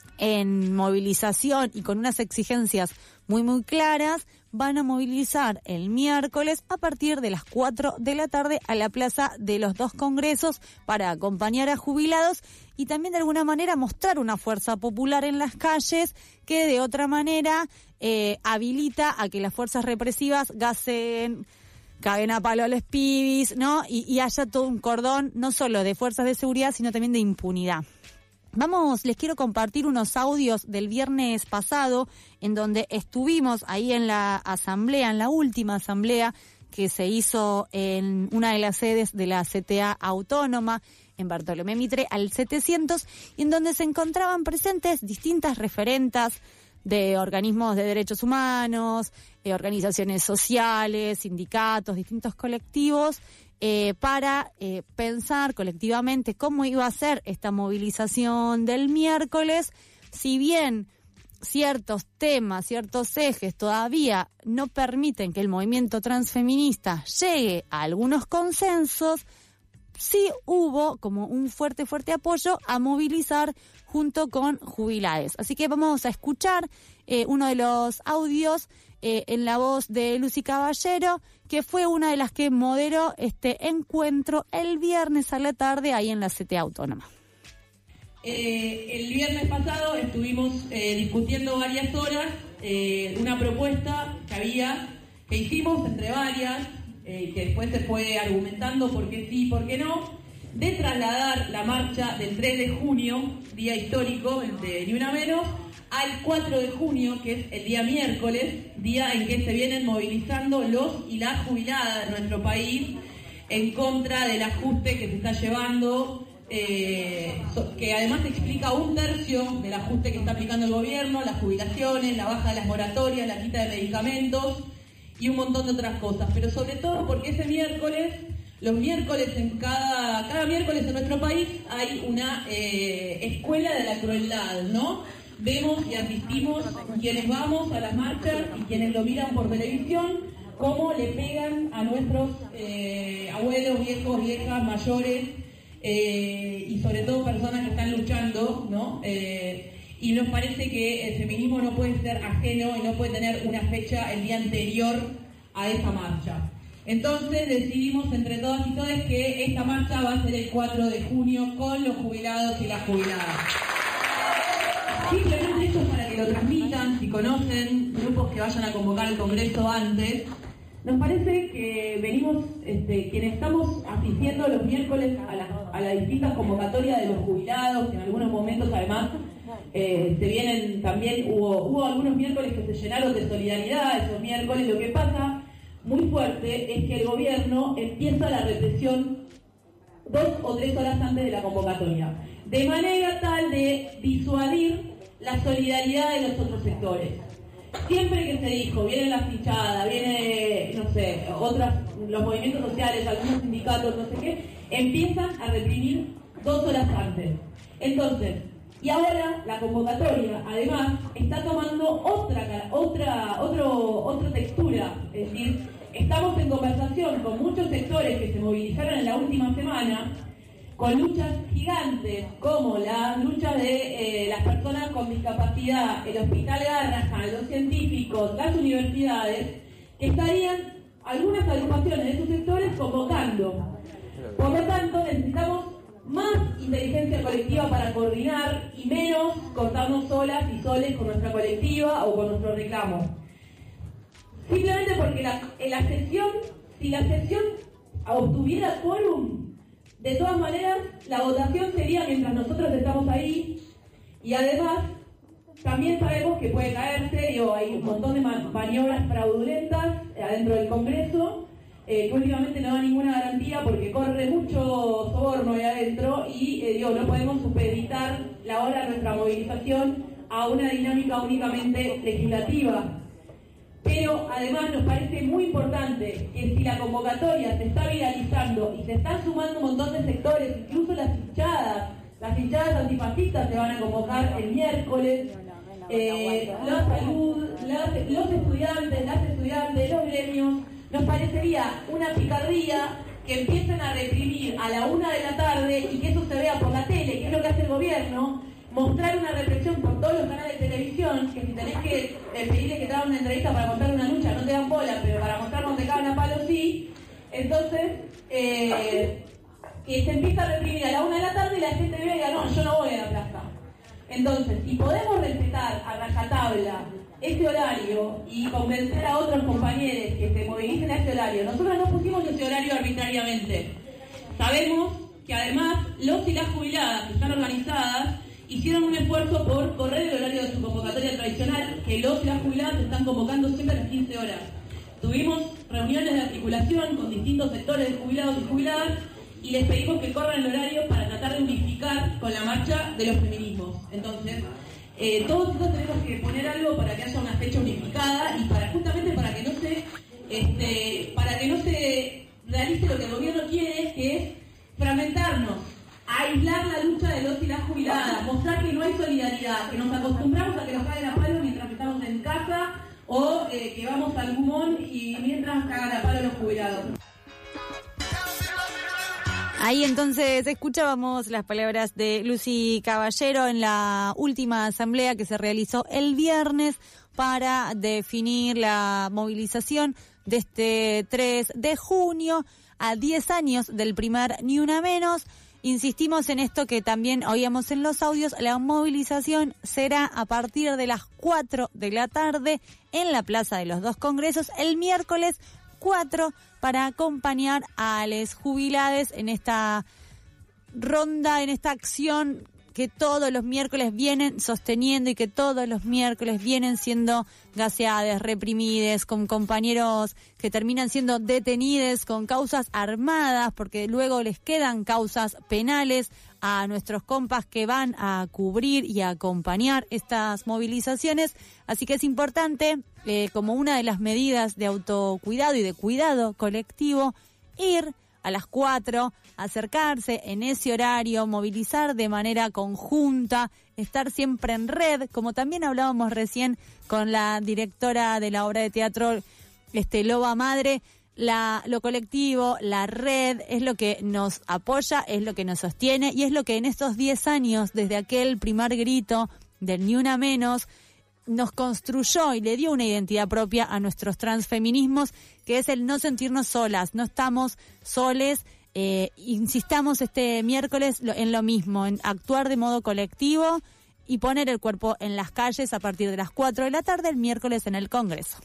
en movilización y con unas exigencias muy muy claras, van a movilizar el miércoles a partir de las cuatro de la tarde a la Plaza de los Dos Congresos para acompañar a jubilados y también de alguna manera mostrar una fuerza popular en las calles que de otra manera eh, habilita a que las fuerzas represivas gasen, caguen a palo a los pibis, ¿no? Y, y haya todo un cordón no solo de fuerzas de seguridad sino también de impunidad. Vamos, les quiero compartir unos audios del viernes pasado en donde estuvimos ahí en la asamblea, en la última asamblea que se hizo en una de las sedes de la C T A Autónoma, en Bartolomé Mitre al setecientos, y en donde se encontraban presentes distintas referentas de organismos de derechos humanos, eh, organizaciones sociales, sindicatos, distintos colectivos, Eh, para eh, pensar colectivamente cómo iba a ser esta movilización del miércoles, si bien ciertos temas, ciertos ejes todavía no permiten que el movimiento transfeminista llegue a algunos consensos, sí hubo como un fuerte, fuerte apoyo a movilizar junto con jubilades. Así que vamos a escuchar eh, uno de los audios eh, en la voz de Lucy Caballero, que fue una de las que moderó este encuentro el viernes a la tarde ahí en la C T A Autónoma. Eh, el viernes pasado estuvimos eh, discutiendo varias horas eh, una propuesta que había, que hicimos entre varias, eh, que después se fue argumentando por qué sí y por qué no, de trasladar la marcha del tres de junio, día histórico de Ni Una Menos, al cuatro de junio, que es el día miércoles, día en que se vienen movilizando los y las jubiladas de nuestro país en contra del ajuste que se está llevando, eh, que además explica un tercio del ajuste que está aplicando el gobierno, las jubilaciones, la baja de las moratorias, la quita de medicamentos y un montón de otras cosas. Pero sobre todo porque ese miércoles, los miércoles en cada, cada miércoles en nuestro país hay una eh, escuela de la crueldad, ¿no? Vemos y asistimos quienes vamos a las marchas y quienes lo miran por televisión, cómo le pegan a nuestros eh, abuelos, viejos, viejas, mayores eh, y sobre todo personas que están luchando, ¿no? Eh, y nos parece que el feminismo no puede ser ajeno y no puede tener una fecha el día anterior a esa marcha. Entonces decidimos entre todas y todos que esta marcha va a ser el cuatro de junio con los jubilados y las jubiladas. Simplemente esto es para que lo transmitan, si conocen grupos que vayan a convocar el Congreso antes. Nos parece que venimos, este, quienes estamos asistiendo los miércoles a las a la distintas convocatorias de los jubilados, que en algunos momentos además eh, se vienen también, hubo, hubo algunos miércoles que se llenaron de solidaridad, esos miércoles. Lo que pasa muy fuerte es que el gobierno empieza la represión dos o tres horas antes de la convocatoria, de manera tal de disuadir la solidaridad de los otros sectores. Siempre que se dijo, viene la fichada, viene, no sé, otras, los movimientos sociales, algunos sindicatos, no sé qué, empiezan a reprimir dos horas antes. Entonces, y ahora la convocatoria, además, está tomando otra, otra, otro, otra textura. Es decir, estamos en conversación con muchos sectores que se movilizaron en la última semana, con luchas gigantes como la lucha de eh, las personas con discapacidad, el Hospital Garrahan, los científicos, las universidades, que estarían algunas agrupaciones de esos sectores convocando. Por lo tanto, necesitamos más inteligencia colectiva para coordinar y menos cortarnos solas y soles con nuestra colectiva o con nuestro reclamo. Simplemente porque la, en la sesión, si la sesión obtuviera quórum, de todas maneras, la votación sería mientras nosotros estamos ahí, y además también sabemos que puede caerse, digo, hay un montón de maniobras fraudulentas adentro del Congreso, eh, que últimamente no da ninguna garantía porque corre mucho soborno ahí adentro y eh, digo, no podemos supeditar la hora de nuestra movilización a una dinámica únicamente legislativa. Pero además nos parece muy importante que si la convocatoria se está viralizando y se están sumando un montón de sectores, incluso las hinchadas, las hinchadas antifascistas se van a convocar el miércoles, eh, la salud, las, los estudiantes, las estudiantes, los gremios, nos parecería una picardía que empiecen a reprimir a la una de la tarde y que eso se vea por la tele, que es lo que hace el gobierno. Mostrar una represión por todos los canales de televisión, que si tenés que eh, pedirle que te hagan una entrevista para contar una lucha, no te dan bola, pero para mostrar dónde cagan a palo sí. Entonces, eh, que se empieza a reprimir a la una de la tarde y la gente ve y diga, no, yo no voy a la plaza. Entonces, si podemos respetar a rajatabla ese horario y convencer a otros compañeros que se movilicen a ese horario, nosotros no pusimos ese horario arbitrariamente. Sabemos que además los y las jubiladas que están organizadas hicieron un esfuerzo por correr el horario de su convocatoria tradicional, que los y las jubiladas están convocando siempre a las quince horas. Tuvimos reuniones de articulación con distintos sectores de jubilados y jubiladas y les pedimos que corran el horario para tratar de unificar con la marcha de los feminismos. Entonces, eh, todos nosotros tenemos que poner algo para que haya una fecha unificada y para justamente para que no se, este, para que no se realice lo que el gobierno quiere, que es fragmentarnos, aislar la lucha de los y las jubiladas, mostrar que no hay solidaridad, que nos acostumbramos a que nos caigan a palo mientras estamos en casa o eh, que vamos al Gumón y mientras cagan a palo los jubilados. Ahí entonces escuchábamos las palabras de Lucy Caballero en la última asamblea que se realizó el viernes para definir la movilización de este tres de junio a diez años del primer Ni Una Menos. Insistimos en esto que también oíamos en los audios, la movilización será a partir de las cuatro de la tarde en la Plaza de los Dos Congresos el miércoles cuatro para acompañar a los jubilados en esta ronda, en esta acción que todos los miércoles vienen sosteniendo y que todos los miércoles vienen siendo gaseadas, reprimidas, con compañeros que terminan siendo detenidos con causas armadas, porque luego les quedan causas penales a nuestros compas que van a cubrir y a acompañar estas movilizaciones. Así que es importante, eh, como una de las medidas de autocuidado y de cuidado colectivo, ir a las cuatro, acercarse en ese horario, movilizar de manera conjunta, estar siempre en red, como también hablábamos recién con la directora de la obra de teatro este, Loba Madre. La, lo colectivo, la red, es lo que nos apoya, es lo que nos sostiene y es lo que en estos diez años, desde aquel primer grito del Ni Una Menos, nos construyó y le dio una identidad propia a nuestros transfeminismos, que es el no sentirnos solas, no estamos soles. Eh, insistamos este miércoles lo, en lo mismo, en actuar de modo colectivo y poner el cuerpo en las calles a partir de las cuatro de la tarde el miércoles en el Congreso.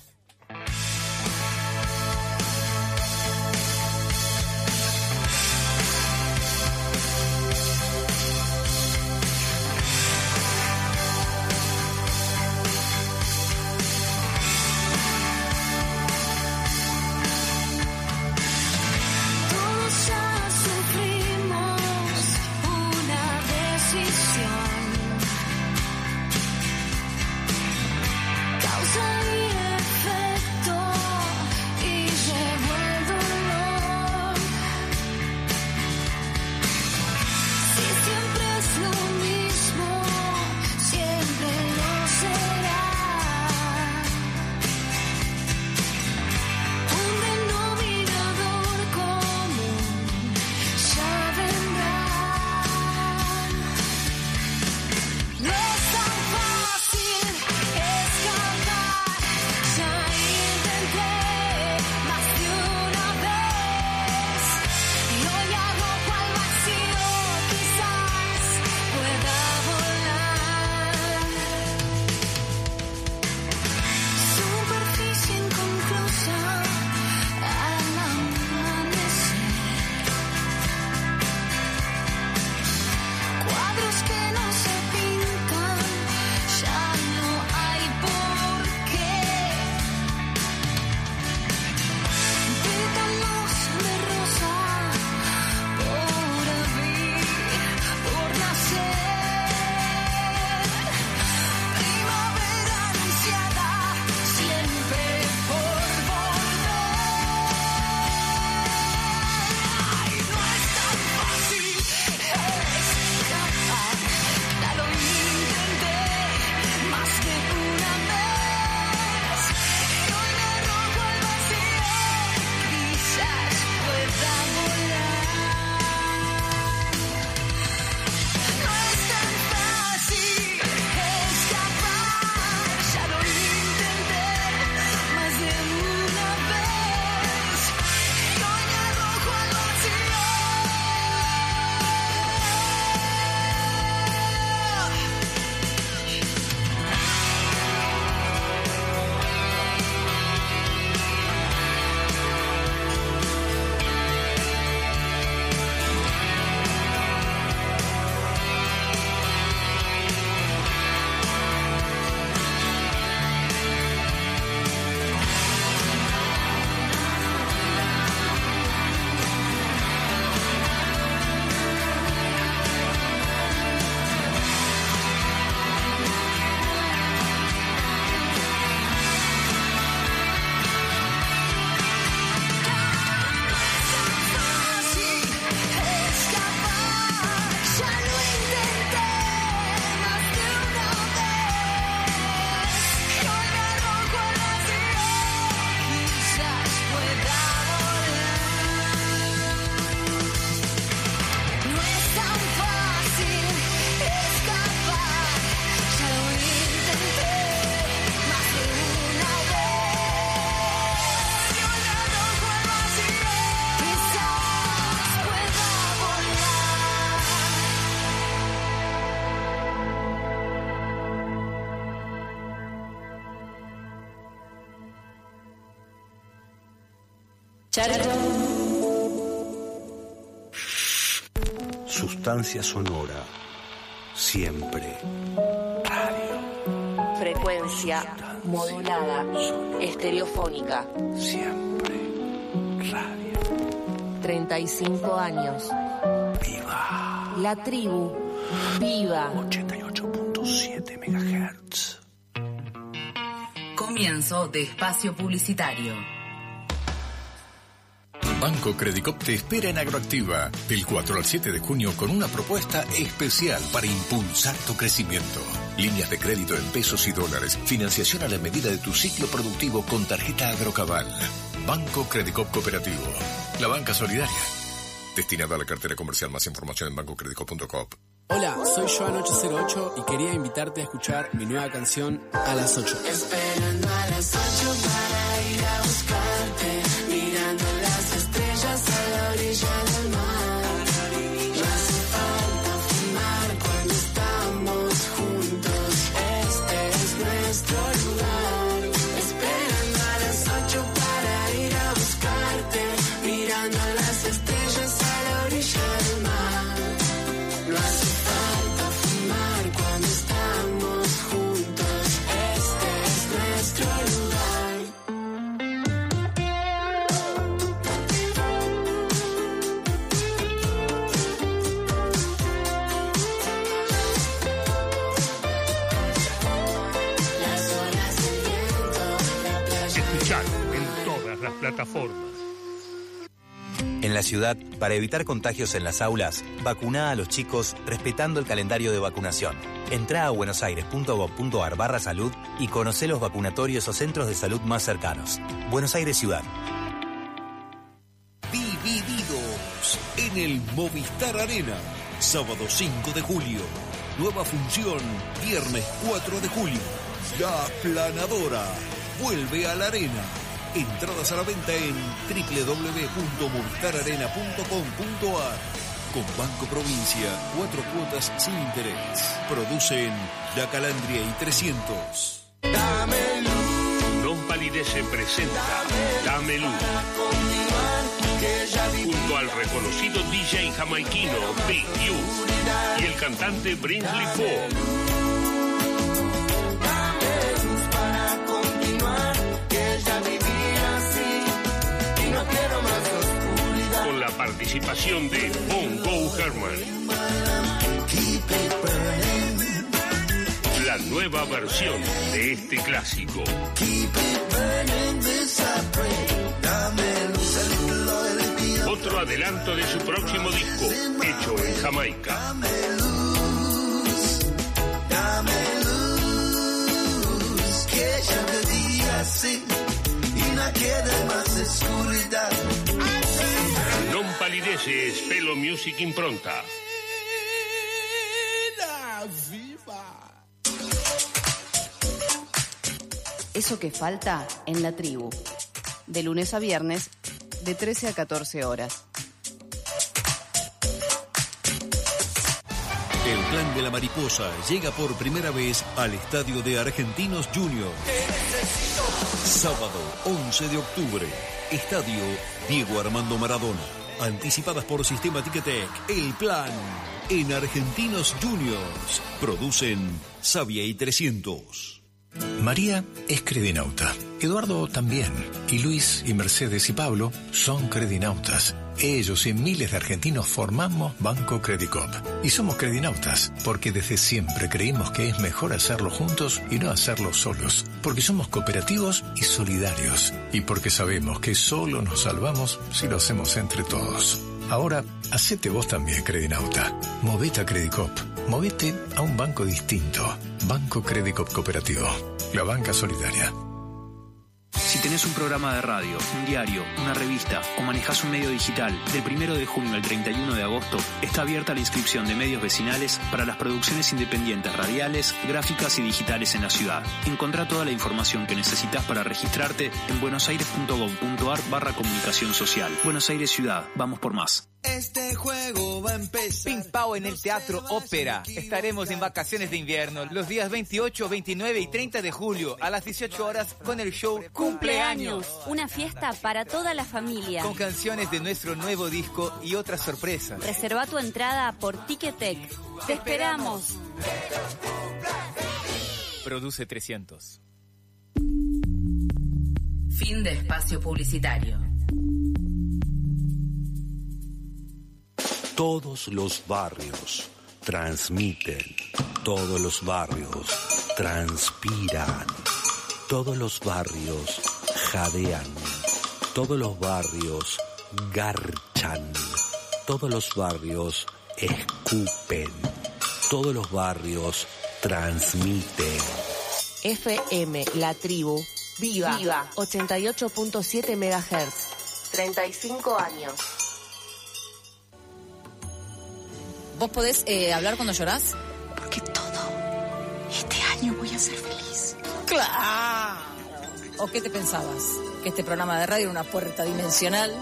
Sustancia sonora. Siempre. Radio. Frecuencia modulada. Estereofónica. Siempre. Radio. treinta y cinco años. Viva. La tribu. Viva. ochenta y ocho punto siete megahertz. Comienzo de espacio publicitario. Banco Credicop te espera en Agroactiva del cuatro al siete de junio con una propuesta especial para impulsar tu crecimiento. Líneas de crédito en pesos y dólares, financiación a la medida de tu ciclo productivo con tarjeta Agrocabal. Banco Credicop Cooperativo, la banca solidaria. Destinada a la cartera comercial. Más información en banco credicop punto com. Hola, soy Joan ocho cero ocho y quería invitarte a escuchar mi nueva canción A las ocho. Esperando a las ocho para ir a buscarte, mirando las estrellas a la orilla del mar. No hace falta fumar cuando estamos juntos, este es nuestro lugar. Esperando a las ocho para ir a buscarte, mirando las estrellas a la orilla del mar. No hace falta fumar cuando estamos juntos, este es nuestro lugar. Las olas del viento, la playa. Escuchar en todas las plataformas. En la ciudad, para evitar contagios en las aulas, vacuná a los chicos respetando el calendario de vacunación. Entrá a buenosaires.gov.ar barra salud y conocé los vacunatorios o centros de salud más cercanos. Buenos Aires Ciudad. Divididos en el Movistar Arena. Sábado cinco de julio. Nueva función, viernes cuatro de julio. La Planadora vuelve a la arena. Entradas a la venta en doble u doble u doble u punto movistar arena punto com punto a r. Con Banco Provincia, cuatro cuotas sin interés. Producen La Calandria y trescientos. Dame luz. Non Palidece presenta Dame Luz. Junto al reconocido D J jamaiquino Big U y el cantante Brinsley Ford. Con la participación de Bongo Herman. La nueva versión de este clásico. Otro adelanto de su próximo disco, hecho en Jamaica. Dame luz, que ella te diga sí y no quede más oscuridad. Non Palidece es Pelo Music Impronta. Eso que falta en la tribu. De lunes a viernes, de trece a catorce horas. El Clan de la Mariposa llega por primera vez al estadio de Argentinos Juniors. Sábado once de octubre. Estadio Diego Armando Maradona. Anticipadas por Sistema Ticketek. El Plan en Argentinos Juniors. Producen Sabia y trescientos. María es credinauta, Eduardo también, y Luis y Mercedes y Pablo son credinautas. Ellos y miles de argentinos formamos Banco Credicop. Y somos credinautas porque desde siempre creímos que es mejor hacerlo juntos y no hacerlo solos. Porque somos cooperativos y solidarios. Y porque sabemos que solo nos salvamos si lo hacemos entre todos. Ahora, hacete vos también, credinauta. Movete a Credicop. Movete a un banco distinto. Banco Credicop Cooperativo. La banca solidaria. Si tenés un programa de radio, un diario, una revista o manejás un medio digital, del primero de junio al treinta y uno de agosto está abierta la inscripción de medios vecinales para las producciones independientes radiales, gráficas y digitales en la ciudad. Encontrá toda la información que necesitas para registrarte en buenosaires.gov.ar barra comunicación social. Buenos Aires Ciudad, vamos por más. Este juego va a empezar. Ping Pao en el Teatro Ópera. Estaremos en vacaciones de invierno los días veintiocho, veintinueve y treinta de julio a las dieciocho horas con el show Cumpleaños. Una fiesta para toda la familia. Con canciones de nuestro nuevo disco y otras sorpresas. Reserva tu entrada por Ticketek. Te esperamos. Produce trescientos. Fin de espacio publicitario. Todos los barrios transmiten, todos los barrios transpiran, todos los barrios jadean, todos los barrios garchan, todos los barrios escupen, todos los barrios transmiten. F M La Tribu, viva, viva. ochenta y ocho punto siete megahertz, treinta y cinco años. ¿Vos podés eh, hablar cuando llorás? Porque todo este año voy a ser feliz. ¡Claro! ¿O qué te pensabas? ¿Que este programa de radio era una puerta dimensional?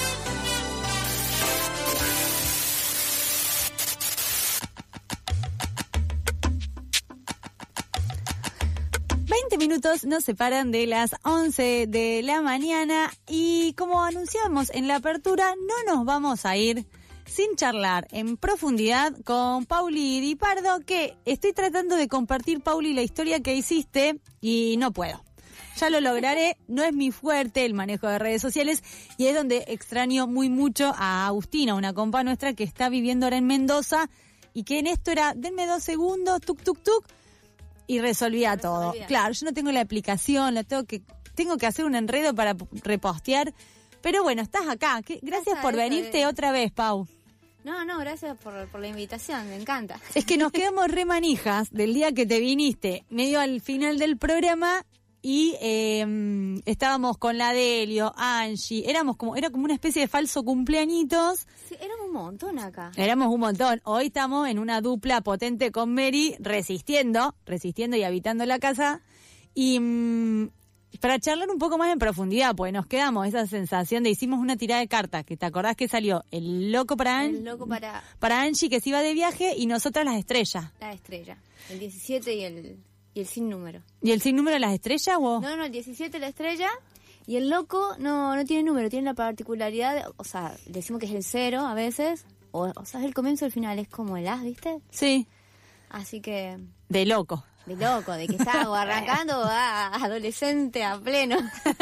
veinte minutos nos separan de las once de la mañana y como anunciábamos en la apertura, no nos vamos a ir sin charlar en profundidad con Pauli Di Pardo, que estoy tratando de compartir, Pauli, la historia que hiciste y no puedo. Ya lo lograré, no es mi fuerte el manejo de redes sociales y es donde extraño muy mucho a Agustina, una compa nuestra que está viviendo ahora en Mendoza y que en esto era, denme dos segundos, tuk, tuk, tuk, y resolvía todo. Resolvía. Claro, yo no tengo la aplicación, la tengo que tengo que hacer un enredo para repostear. Pero bueno, estás acá. ¿Qué? Gracias por venirte de... otra vez, Pau. No, no, gracias por, por la invitación, me encanta. Es que nos quedamos re manijas del día que te viniste, medio al final del programa, y eh, estábamos con la Delio, Angie, éramos como, era como una especie de falso cumpleañitos. Sí, éramos un montón acá. Éramos un montón. Hoy estamos en una dupla potente con Mary, resistiendo, resistiendo y habitando la casa. Y mmm, para charlar un poco más en profundidad, pues nos quedamos esa sensación de hicimos una tirada de cartas, que te acordás que salió el loco para Angie, el loco para... para Angie que se iba de viaje y nosotras las estrellas. La estrella, el diecisiete y el... Y el sin número. ¿Y el sin número de las estrellas o...? No, no, el diecisiete la estrella y el loco no no tiene número, tiene la particularidad, de, o sea, decimos que es el cero a veces, o, o sea, es el comienzo y el final, es como el as, ¿viste? Sí. Así que... De loco. De loco, de que está arrancando a adolescente a pleno.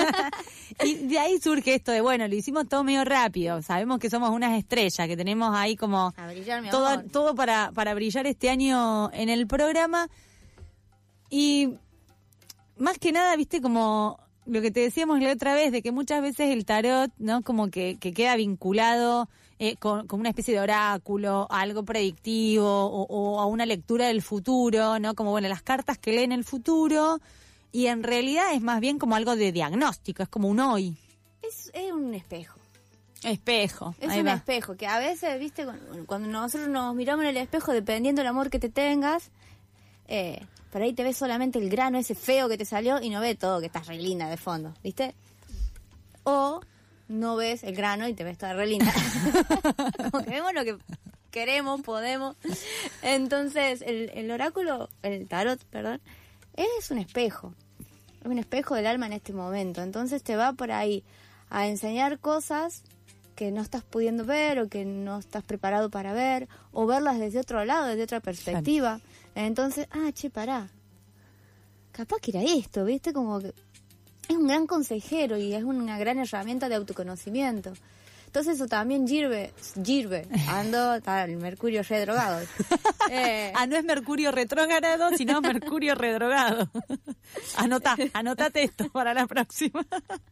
Y de ahí surge esto de, bueno, lo hicimos todo medio rápido, sabemos que somos unas estrellas, que tenemos ahí como... A brillar, mi todo, amor. todo para, para brillar este año en el programa. Y más que nada, viste, como lo que te decíamos la otra vez, de que muchas veces el tarot, ¿no? Como que, que queda vinculado eh, con, con una especie de oráculo, a algo predictivo o, o a una lectura del futuro, ¿no? Como, bueno, las cartas que leen el futuro, y en realidad es más bien como algo de diagnóstico, es como un hoy. Es, es un espejo. Espejo. Es ahí un va. espejo, que a veces, viste, cuando, cuando nosotros nos miramos en el espejo, dependiendo del amor que te tengas, eh... por ahí te ves solamente el grano ese feo que te salió y no ves todo, que estás re linda de fondo, ¿viste? O no ves el grano y te ves toda re linda. Como que vemos lo que queremos, podemos. Entonces, el, el oráculo, el tarot, perdón, es un espejo. Es un espejo del alma en este momento. Entonces te va por ahí a enseñar cosas que no estás pudiendo ver o que no estás preparado para ver, o verlas desde otro lado, desde otra perspectiva. Claro. Entonces, ah, che, pará. Capaz que era esto, ¿viste? Como que es un gran consejero y es una gran herramienta de autoconocimiento. Entonces eso también sirve, sirve. Ando, está el Mercurio redrogado. Eh. Ah, no es Mercurio retrógrado, sino Mercurio redrogado. Anotá, anotate esto para la próxima.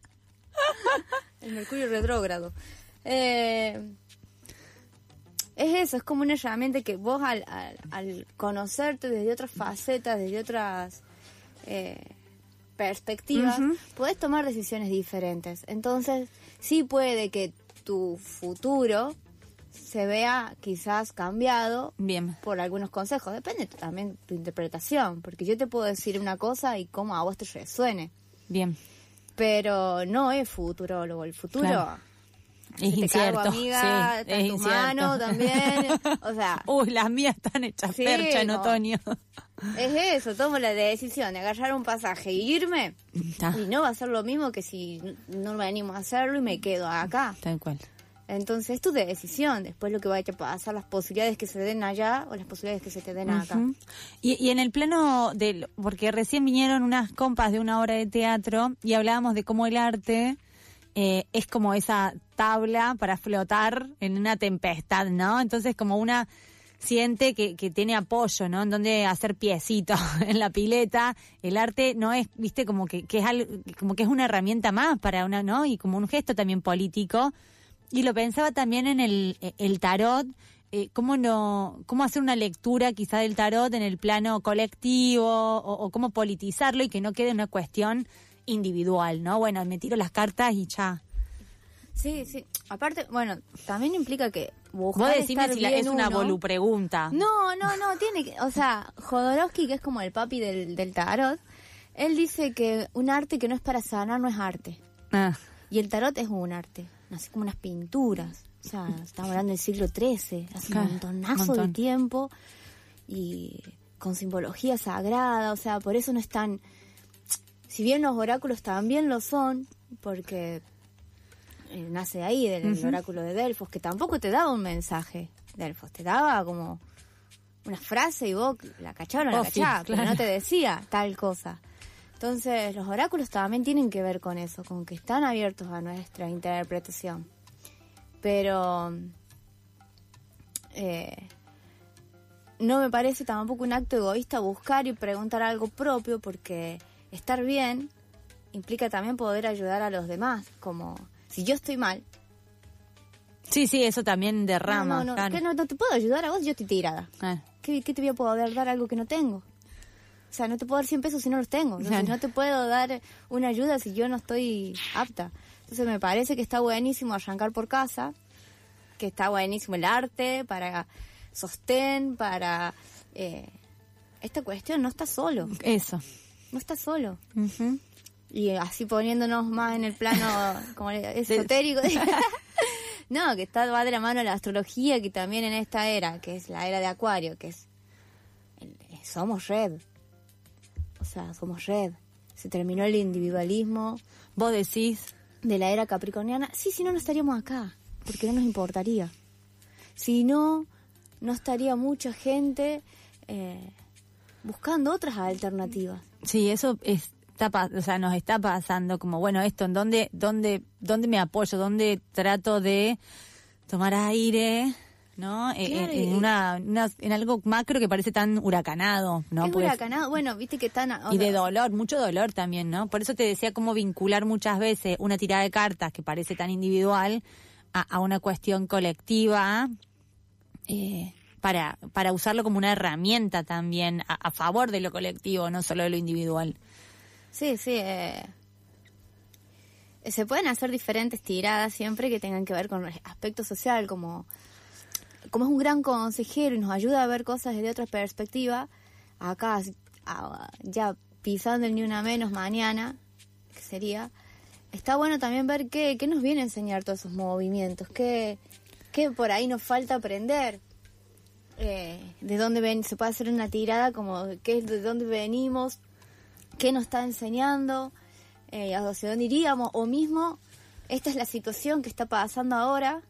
El Mercurio retrógrado. Eh, es eso, es como una herramienta que vos al, al, al conocerte desde otras facetas, desde otras eh, perspectivas, uh-huh. podés tomar decisiones diferentes. Entonces, sí puede que tu futuro se vea quizás cambiado Bien. por algunos consejos. Depende también de tu interpretación, porque yo te puedo decir una cosa y cómo a vos te resuene. Bien. Pero no es futurólogo, el futuro... Claro. Es te incierto, cargo, amiga, sí, está en tu mano también, o sea... Uy, las mías están hechas sí, percha en no. otoño. Es eso, tomo la decisión de agarrar un pasaje e irme, Ta. y no va a ser lo mismo que si no me animo a hacerlo y me quedo acá. Tal cual. Entonces es tu decisión, después lo que vaya a pasar, las posibilidades que se den allá o las posibilidades que se te den uh-huh. acá. Y, y en el plano del, porque recién vinieron unas compas de una obra de teatro y hablábamos de cómo el arte... Eh, es como esa tabla para flotar en una tempestad, ¿no? Entonces como una siente que, que tiene apoyo, ¿no? En donde hacer piecitos en la pileta. El arte no es, viste, como que, que es algo, como que es una herramienta más para una, ¿no? Y como un gesto también político. Y lo pensaba también en el, el tarot, eh, cómo no, cómo hacer una lectura quizá del tarot en el plano colectivo o, o cómo politizarlo y que no quede una cuestión individual, ¿no? Bueno, me tiro las cartas y ya. Sí, sí. Aparte, bueno, también implica que buscar Vos decime estar si la, bien es una uno- volupregunta. No, no, no, tiene que... O sea, Jodorowsky, que es como el papi del, del tarot, él dice que un arte que no es para sanar no es arte. Ah. Y el tarot es un arte, así como unas pinturas. O sea, estamos hablando del siglo trece, hace Claro, un montonazo montón. de tiempo y con simbología sagrada. O sea, por eso no están... Si bien los oráculos también lo son, porque eh, nace ahí del Ujú. oráculo de Delfos, que tampoco te daba un mensaje, Delfos, te daba como una frase y vos la cachaba o no la Obvio, cachaba, pero claro. no te decía tal cosa. Entonces, los oráculos también tienen que ver con eso, con que están abiertos a nuestra interpretación. Pero eh, no me parece tampoco un acto egoísta buscar y preguntar algo propio, porque estar bien implica también poder ayudar a los demás. Como si yo estoy mal, Sí, sí, eso también derrama. no, no, no, claro. que no, no te puedo ayudar a vos, yo estoy tirada. Ah. ¿Qué, qué te voy a poder dar algo que no tengo? O sea, no te puedo dar cien pesos si no los tengo. Entonces, Claro. no te puedo dar una ayuda si yo no estoy apta. Entonces, me parece que está buenísimo arrancar por casa, que está buenísimo el arte para sostén, para... eh, esta cuestión no está solo. Eso. No está solo. Ujú. Y así poniéndonos más en el plano como esotérico. No, que está va de la mano la astrología, que también en esta era, que es la era de Acuario, que es... el- somos red. O sea, somos red. Se terminó el individualismo. Vos decís... De la era capricorniana. Sí, si no, no estaríamos acá, porque no nos importaría. Si no, no estaría mucha gente eh, buscando otras alternativas. Sí, eso es, está, pa- o sea, nos está pasando como, bueno, esto, ¿en dónde, dónde, dónde me apoyo? ¿Dónde trato de tomar aire? ¿No? Eh, Claro, en, en y- una, una- en algo macro que parece tan huracanado, ¿no? Es Porque- huracanado. Bueno, viste que están... y de dolor, mucho dolor también, ¿no? Por eso te decía cómo vincular muchas veces una tirada de cartas que parece tan individual a, a una cuestión colectiva, eh, para, para usarlo como una herramienta también a, a favor de lo colectivo, no solo de lo individual. Sí, sí. eh, se pueden hacer diferentes tiradas siempre que tengan que ver con el aspecto social, como, como es un gran consejero y nos ayuda a ver cosas desde otra perspectiva. Acá, a- ya pisando el ni una menos mañana, que sería, está bueno también ver qué, qué nos viene a enseñar todos esos movimientos, qué, qué por ahí nos falta aprender. Eh, de dónde ven, se puede hacer una tirada como qué, de dónde venimos, qué nos está enseñando, eh, hacia dónde iríamos, o mismo, esta es la situación que está pasando ahora,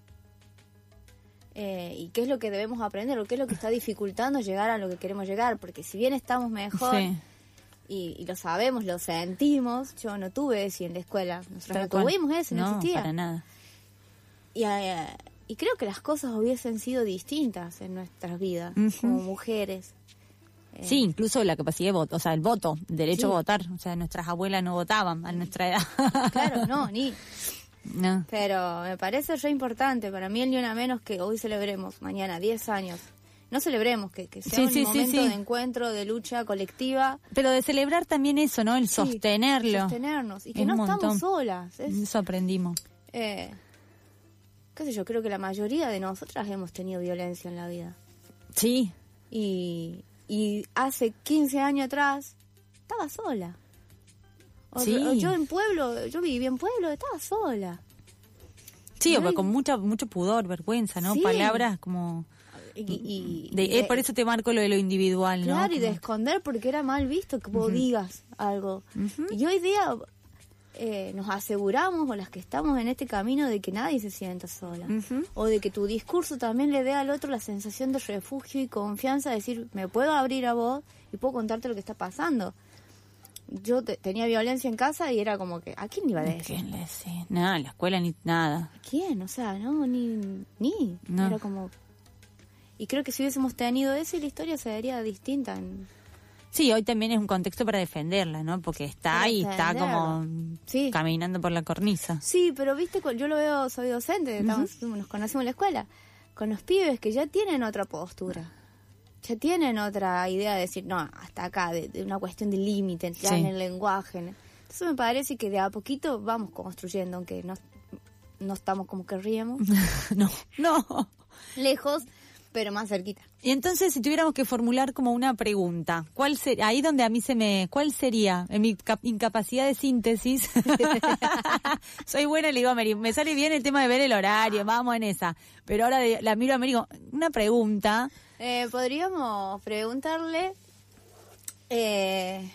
eh, y qué es lo que debemos aprender, o qué es lo que está dificultando llegar a lo que queremos llegar, porque si bien estamos mejor, Sí. y, y lo sabemos, lo sentimos, yo no tuve eso en la escuela, nosotros Tal no cual. tuvimos eso, no, No, existía. para nada. Y, eh, y creo que las cosas hubiesen sido distintas en nuestras vidas, Ujú. como mujeres. Eh, Sí, incluso la capacidad de voto, o sea, el voto, el derecho Sí. a votar. O sea, nuestras abuelas no votaban a nuestra edad. Claro, no, ni... No. Pero me parece re importante, para mí el ni una menos que hoy celebremos, mañana, diez años. No celebremos, que, que sea Sí, un sí, sí, momento sí. de encuentro, de lucha colectiva. Pero de celebrar también eso, ¿no? El Sí, sostenerlo. sostenernos. Y que Es no un estamos montón. solas. Es, Eso aprendimos. eh, qué sé yo, creo que la mayoría de nosotras hemos tenido violencia en la vida. Sí. Y, y hace quince años atrás estaba sola. O, Sí. o yo en pueblo, yo vivía en pueblo, estaba sola. Sí, No o hay- con mucha, mucho pudor, vergüenza, ¿no? Sí. Palabras como... Y, y- De, y es por eso te marco lo de lo individual, ¿no? Claro, y de Como- esconder porque era mal visto que vos Ujú. digas algo. Y hoy día eh, nos aseguramos, o las que estamos en este camino, de que nadie se sienta sola. Ujú. O de que tu discurso también le dé al otro la sensación de refugio y confianza, de decir, me puedo abrir a vos y puedo contarte lo que está pasando. Yo te- tenía violencia en casa y era como que, ¿a quién le iba a decir? ¿Quién le decía? Nada, en la escuela ni nada. ¿A quién? O sea, no, ni... ni. No. Era como... Y creo que si hubiésemos tenido eso, la historia sería distinta. En... Sí, hoy también es un contexto para defenderla, ¿no? Porque está Para ahí, está defenderla. como caminando por la cornisa. Sí, pero viste, cu- yo lo veo, soy docente, estamos- nos conocemos en la escuela, con los pibes que ya tienen otra postura, ya tienen otra idea de decir, no, hasta acá, de, de una cuestión de límite, ya Sí. en el lenguaje. Entonces me parece que de a poquito vamos construyendo, aunque no, no estamos como querríamos. no, no. Lejos, pero más cerquita. Y entonces, si tuviéramos que formular como una pregunta, ¿cuál sería? Ahí donde a mí se me... ¿Cuál sería? En mi cap- incapacidad de síntesis. Soy buena y le digo a Mary, me sale bien el tema de ver el horario, vamos en esa. Pero ahora de, la miro a Mary y digo, una pregunta. Eh, podríamos preguntarle... Eh,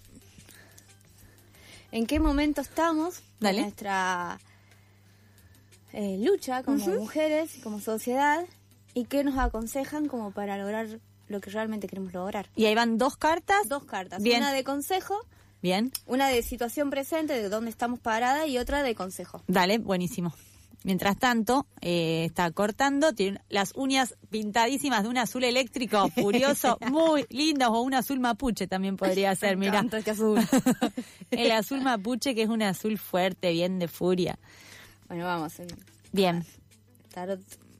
¿en qué momento estamos? Dale. En nuestra eh, lucha como Uh-huh. mujeres, como sociedad, y qué nos aconsejan como para lograr lo que realmente queremos lograr. Y ahí van dos cartas. Dos cartas. Bien. Una de consejo, Bien. una de situación presente, de dónde estamos paradas, y otra de consejo. Dale, buenísimo. Mientras tanto, eh, está cortando, tiene las uñas pintadísimas de un azul eléctrico furioso, muy lindo, o un azul mapuche también podría ser, Me mira. encanta este azul. El azul mapuche, que es un azul fuerte, bien de furia. Bueno, vamos. Bien. Tarot.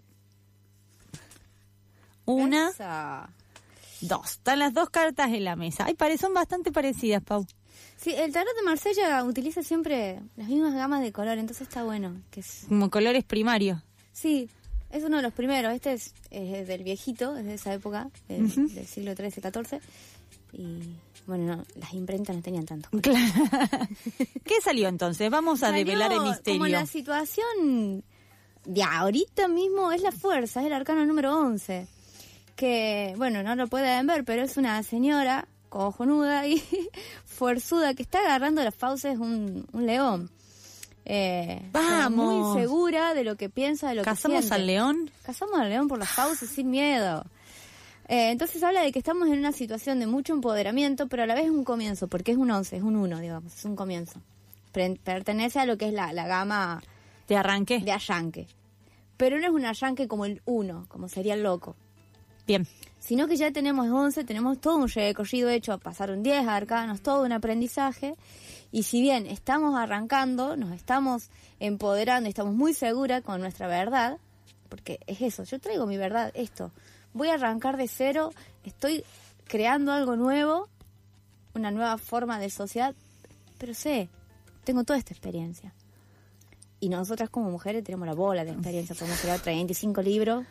Una, Esa. dos. Están las dos cartas en la mesa. Ay, pare, son bastante parecidas, Pau. Sí, el tarot de Marsella utiliza siempre las mismas gamas de color, entonces está bueno. Que es... Como colores primarios. Sí, es uno de los primeros. Este es, es del viejito, es de esa época, del, Uh-huh. del siglo trece, catorce. Y bueno, no, las imprentas no tenían tanto. Claro. ¿Qué salió entonces? Vamos a Salió develar el misterio. Como la situación de ahorita mismo es la fuerza, es el arcano número once. Que, bueno, no lo pueden ver, pero es una señora cojonuda y fuerzuda que está agarrando las fauces un, un león. Eh, Vamos. Muy segura de lo que piensa, de lo ¿Cazamos que siente. al león? Cazamos al león por las fauces sin miedo. Eh, entonces habla de que estamos en una situación de mucho empoderamiento, pero a la vez es un comienzo, porque es un once, es un uno, digamos, es un comienzo. Pre- pertenece a lo que es la, la gama de arranque. De arranque. Pero no es un arranque como el uno, como sería el loco. Bien. Sino que ya tenemos once, tenemos todo un recorrido hecho, pasaron diez arcanos, todo un aprendizaje. Y si bien estamos arrancando, nos estamos empoderando, estamos muy seguras con nuestra verdad, porque es eso, yo traigo mi verdad, esto. Voy a arrancar de cero, estoy creando algo nuevo, una nueva forma de sociedad, pero sé, tengo toda esta experiencia. Y nosotras como mujeres tenemos la bola de experiencia, podemos crear treinta y cinco libros.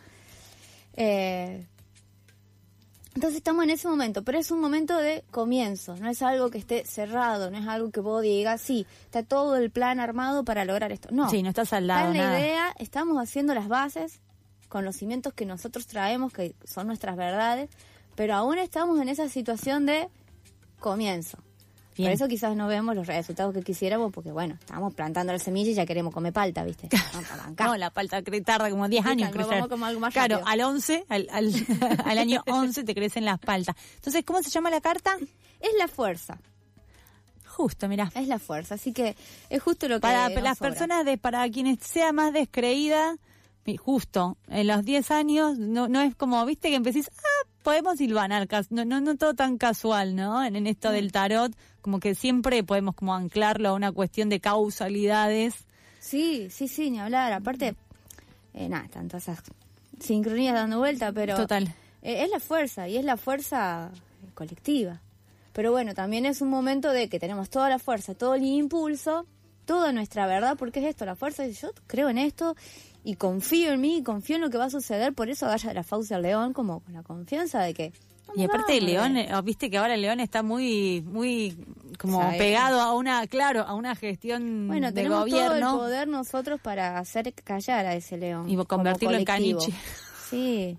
Eh, entonces estamos en ese momento, pero es un momento de comienzo, no es algo que esté cerrado, no es algo que vos digas, sí, está todo el plan armado para lograr esto. No, sí, no está saldado está en la nada. idea, estamos haciendo las bases, conocimientos que nosotros traemos, que son nuestras verdades, pero aún estamos en esa situación de comienzo. Bien. Por eso quizás no vemos los resultados que quisiéramos, porque bueno, estamos plantando la semilla y ya queremos comer palta, ¿viste? No, no la palta cre- tarda como diez años en crecer. Vamos como algo más claro, rápido. al once, al, al, al año once te crecen las paltas. Entonces, ¿cómo se llama la carta? Es la fuerza. Justo, mirá. Es la fuerza, así que es justo lo que Para nos las sobra. personas, de para quienes sea más descreída, mi- justo, en los diez años, no no es como, viste, que empecés, ah, podemos silvanar, cas- no, no, no todo tan casual, ¿no? En, en esto del tarot, como que siempre podemos como anclarlo a una cuestión de causalidades. Sí, sí, sí, ni hablar. Aparte, eh, nada, tantas esas sincronías dando vuelta, pero... Total. Eh, es la fuerza, y es la fuerza colectiva. Pero bueno, también es un momento de que tenemos toda la fuerza, todo el impulso, toda nuestra verdad, porque es esto, la fuerza, y yo creo en esto, y confío en mí, y confío en lo que va a suceder, por eso agarra la fauce al león, como con la confianza de que... Y aparte el vamos, león, eh. eh, viste que ahora el león está muy, muy como Sabe. pegado a una, claro, a una gestión Bueno, de tenemos todo el gobierno. poder nosotros para hacer callar a ese león. Y convertirlo en como colectivo. caniche. Sí.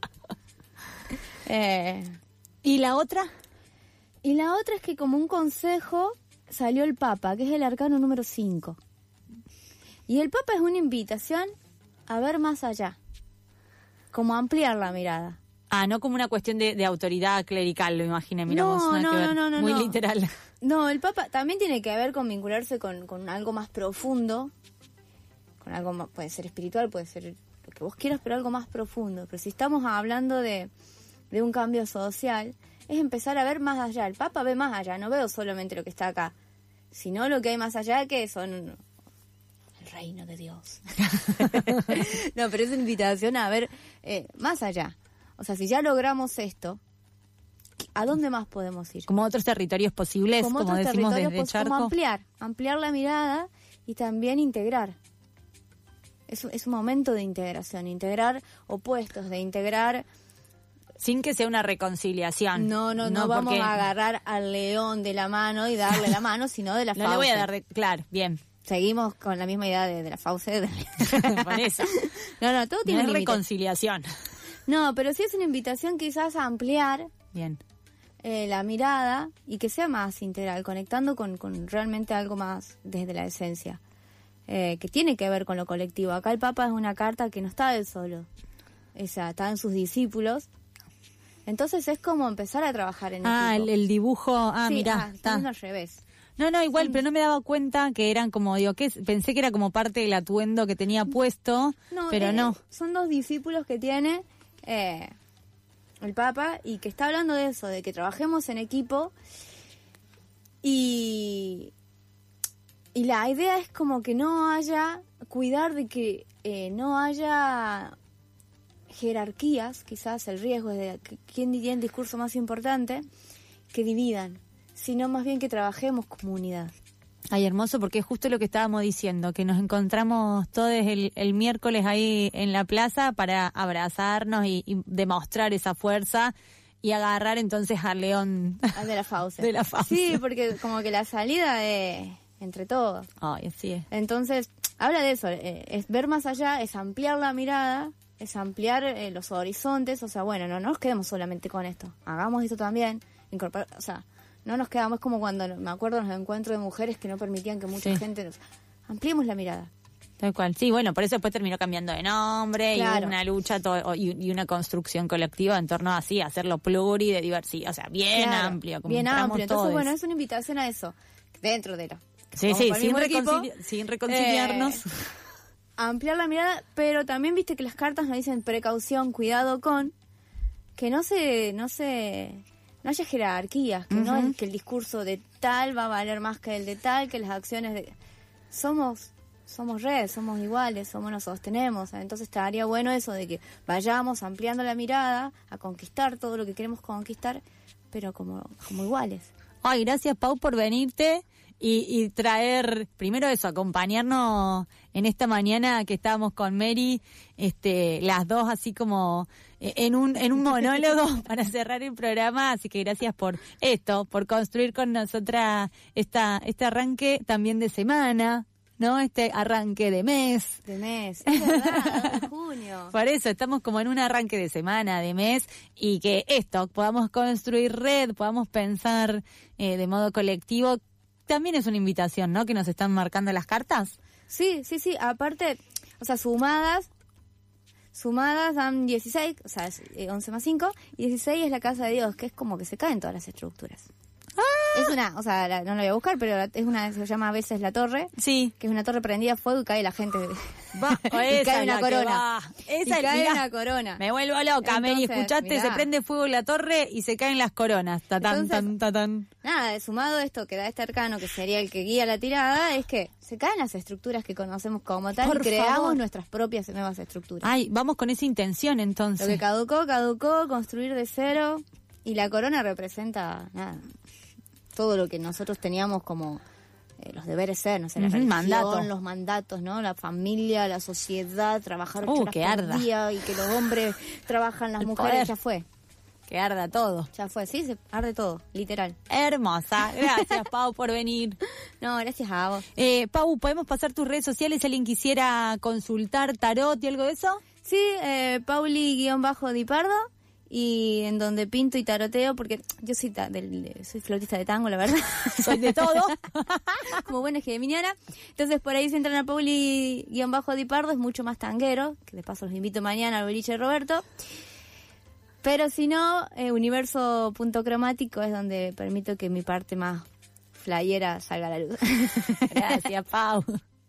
eh, ¿Y la otra? Y la otra es que como un consejo salió el Papa, que es el arcano número cinco. Y el Papa es una invitación a ver más allá. Como ampliar la mirada. Ah, no como una cuestión de, de autoridad clerical, lo imaginé, miramos. No, nada no, que ver. no, no, no, Muy no. literal. No, el Papa también tiene que ver con vincularse con, con algo más profundo, con algo más, puede ser espiritual, puede ser lo que vos quieras, pero algo más profundo. Pero si estamos hablando de, de un cambio social, es empezar a ver más allá. El Papa ve más allá, no veo solamente lo que está acá, sino lo que hay más allá, que son el reino de Dios. No, pero es una invitación a ver eh, más allá. O sea, si ya logramos esto, ¿a dónde más podemos ir? Como otros territorios posibles, como, otros decimos territorios, desde pues, Charco. como ampliar, ampliar la mirada y también integrar. es, es un momento de integración, integrar opuestos, de integrar... Sin que sea una reconciliación. No, no, no, no vamos a agarrar al león de la mano y darle la mano, sino de la fauce. No le voy a dar de... Claro, bien. Seguimos con la misma idea de, de la fauce. Por eso. No, no, todo tiene no un es reconciliación. No, pero sí es una invitación quizás a ampliar bien eh, la mirada y que sea más integral, conectando con, con realmente algo más desde la esencia, eh, que tiene que ver con lo colectivo. Acá el Papa es una carta que no está él solo, esa, está en sus discípulos. Entonces es como empezar a trabajar en Ah, equipo. el, el dibujo, ah, sí, mirá, ah, está. al revés. No, no, igual, Sí. pero no me daba cuenta que eran como, digo, que pensé que era como parte del atuendo que tenía puesto, No, pero eh, no. Son dos discípulos que tiene eh, el Papa y que está hablando de eso, de que trabajemos en equipo y, y la idea es como que no haya, cuidar de que eh, no haya jerarquías, quizás el riesgo es de que, quién diría el discurso más importante, que dividan, sino más bien que trabajemos como unidad. Ay, hermoso, porque es justo lo que estábamos diciendo, que nos encontramos todos el, el miércoles ahí en la plaza para abrazarnos y, y demostrar esa fuerza y agarrar entonces al león Al de la fauce. de la fauce. Sí, porque como que la salida es entre todos. Ay, así es. Entonces, habla de eso, eh, es ver más allá, es ampliar la mirada, es ampliar eh, los horizontes, o sea, bueno, no, no nos quedemos solamente con esto, hagamos esto también, incorporar, o sea, no nos quedamos como cuando, me acuerdo, en los encuentros de mujeres que no permitían que mucha Sí. gente nos... Ampliemos la mirada. Tal cual. Sí, bueno, por eso después terminó cambiando de nombre Claro. y una lucha todo, y, y una construcción colectiva en torno a así, hacerlo pluri de diversidad, o sea, bien Claro, amplio. Como bien entramos amplio. Entonces, todos. bueno, es una invitación a eso, dentro de lo... Sí, somos sí, para el sin, mismo equipo, reconcili- sin reconciliarnos. eh, ampliar la mirada, pero también viste que las cartas nos dicen precaución, cuidado con, que no se, no se, no haya jerarquías, que no Ujú. es que el discurso de tal va a valer más que el de tal, que las acciones de... Somos, somos red, somos iguales, somos, nos sostenemos, entonces estaría bueno eso de que vayamos ampliando la mirada a conquistar todo lo que queremos conquistar, pero como, como iguales. Ay, gracias, Pau, por venirte y, y traer, primero eso, acompañarnos en esta mañana que estábamos con Mary, este, las dos así como eh, en un en un monólogo para cerrar el programa, así que gracias por esto, por construir con nosotras esta este arranque también de semana, ¿no? Este arranque de mes. De mes, es verdad, de junio. Por eso estamos como en un arranque de semana, de mes, y que esto, podamos construir red, podamos pensar eh, de modo colectivo, también es una invitación, ¿no? Que nos están marcando las cartas. Sí, sí, sí, aparte, o sea, sumadas, sumadas dan dieciséis, o sea, es, eh, once más cinco, y dieciséis es la casa de Dios, que es como que se caen todas las estructuras. Es una, o sea, la- no la voy a buscar, pero la- es una, se llama a veces la torre. Sí. Que es una torre prendida a fuego y cae la gente. Va, y esa cae es una la que corona. va. Esa y es- cae mirá, una corona. Me vuelvo loca, Mary, Entonces, ¿escuchaste? mirá. Se prende fuego la torre y se caen las coronas. Tatán, Entonces, tan, tatán. Nada, sumado esto que da este arcano, que sería el que guía la tirada, es que se caen las estructuras que conocemos como tal Por y creamos favor. nuestras propias nuevas estructuras. Ay, vamos con esa intención entonces. Lo que caducó, caducó, construir de cero. Y la corona representa, nada, todo lo que nosotros teníamos como eh, los deberes ser, no sé, la Ujú, religión, mandato. los mandatos, ¿no? La familia, la sociedad, trabajar Uh, ocho horas que por arda. día y que los hombres trabajan, las El mujeres, poder. ya fue. Que arda todo. Ya fue, sí, se arde todo, literal. Hermosa. Gracias, Pau, por venir. No, gracias a vos. Eh, Pau, ¿podemos pasar tus redes sociales si alguien quisiera consultar tarot y algo de eso? Sí, eh, Pauli-Di Pardo. Y en donde pinto y taroteo, porque yo soy ta- del, de- soy flautista de tango, la verdad. Soy de todo. Como buena geminiana. Entonces, por ahí si entran a Pauli-Di Pardo, es mucho más tanguero, que de paso los invito mañana al boliche de Roberto. Pero si no, eh, universo punto cromático es donde permito que mi parte más flyera salga a la luz. Gracias, Pau.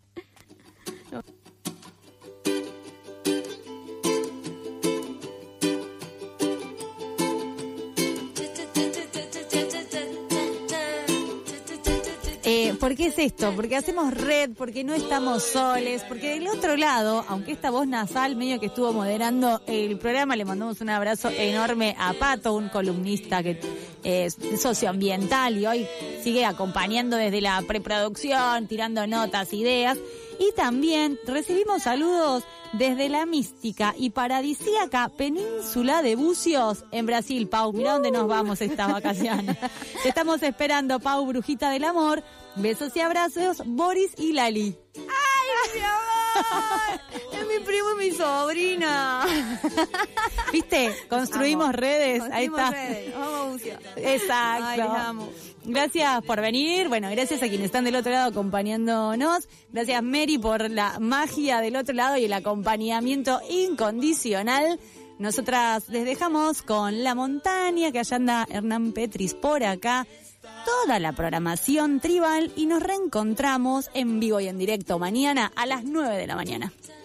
Eh, ¿Por qué es esto? Porque hacemos red, porque no estamos soles, porque del otro lado, aunque esta voz nasal medio que estuvo moderando el programa, le mandamos un abrazo enorme a Pato, un columnista que es socioambiental y hoy sigue acompañando desde la preproducción, tirando notas, ideas. Y también recibimos saludos desde la mística y paradisíaca península de Bucios en Brasil. Pau, mira dónde nos vamos estas vacaciones. Te estamos esperando, Pau, brujita del amor. Besos y abrazos, Boris y Lali. ¡Ay, mi amor! Es mi primo y mi sobrina. ¿Viste? Construimos amo. redes. Construimos Ahí está. Redes. Vamos a Bucios. Exacto. Ay, les amo. Gracias por venir. Bueno, gracias a quienes están del otro lado acompañándonos. Gracias, Mary, por la magia del otro lado y el acompañamiento incondicional. Nosotras les dejamos con La Montaña, que allá anda Hernán Petris por acá. Toda la programación tribal y nos reencontramos en vivo y en directo mañana a las nueve de la mañana.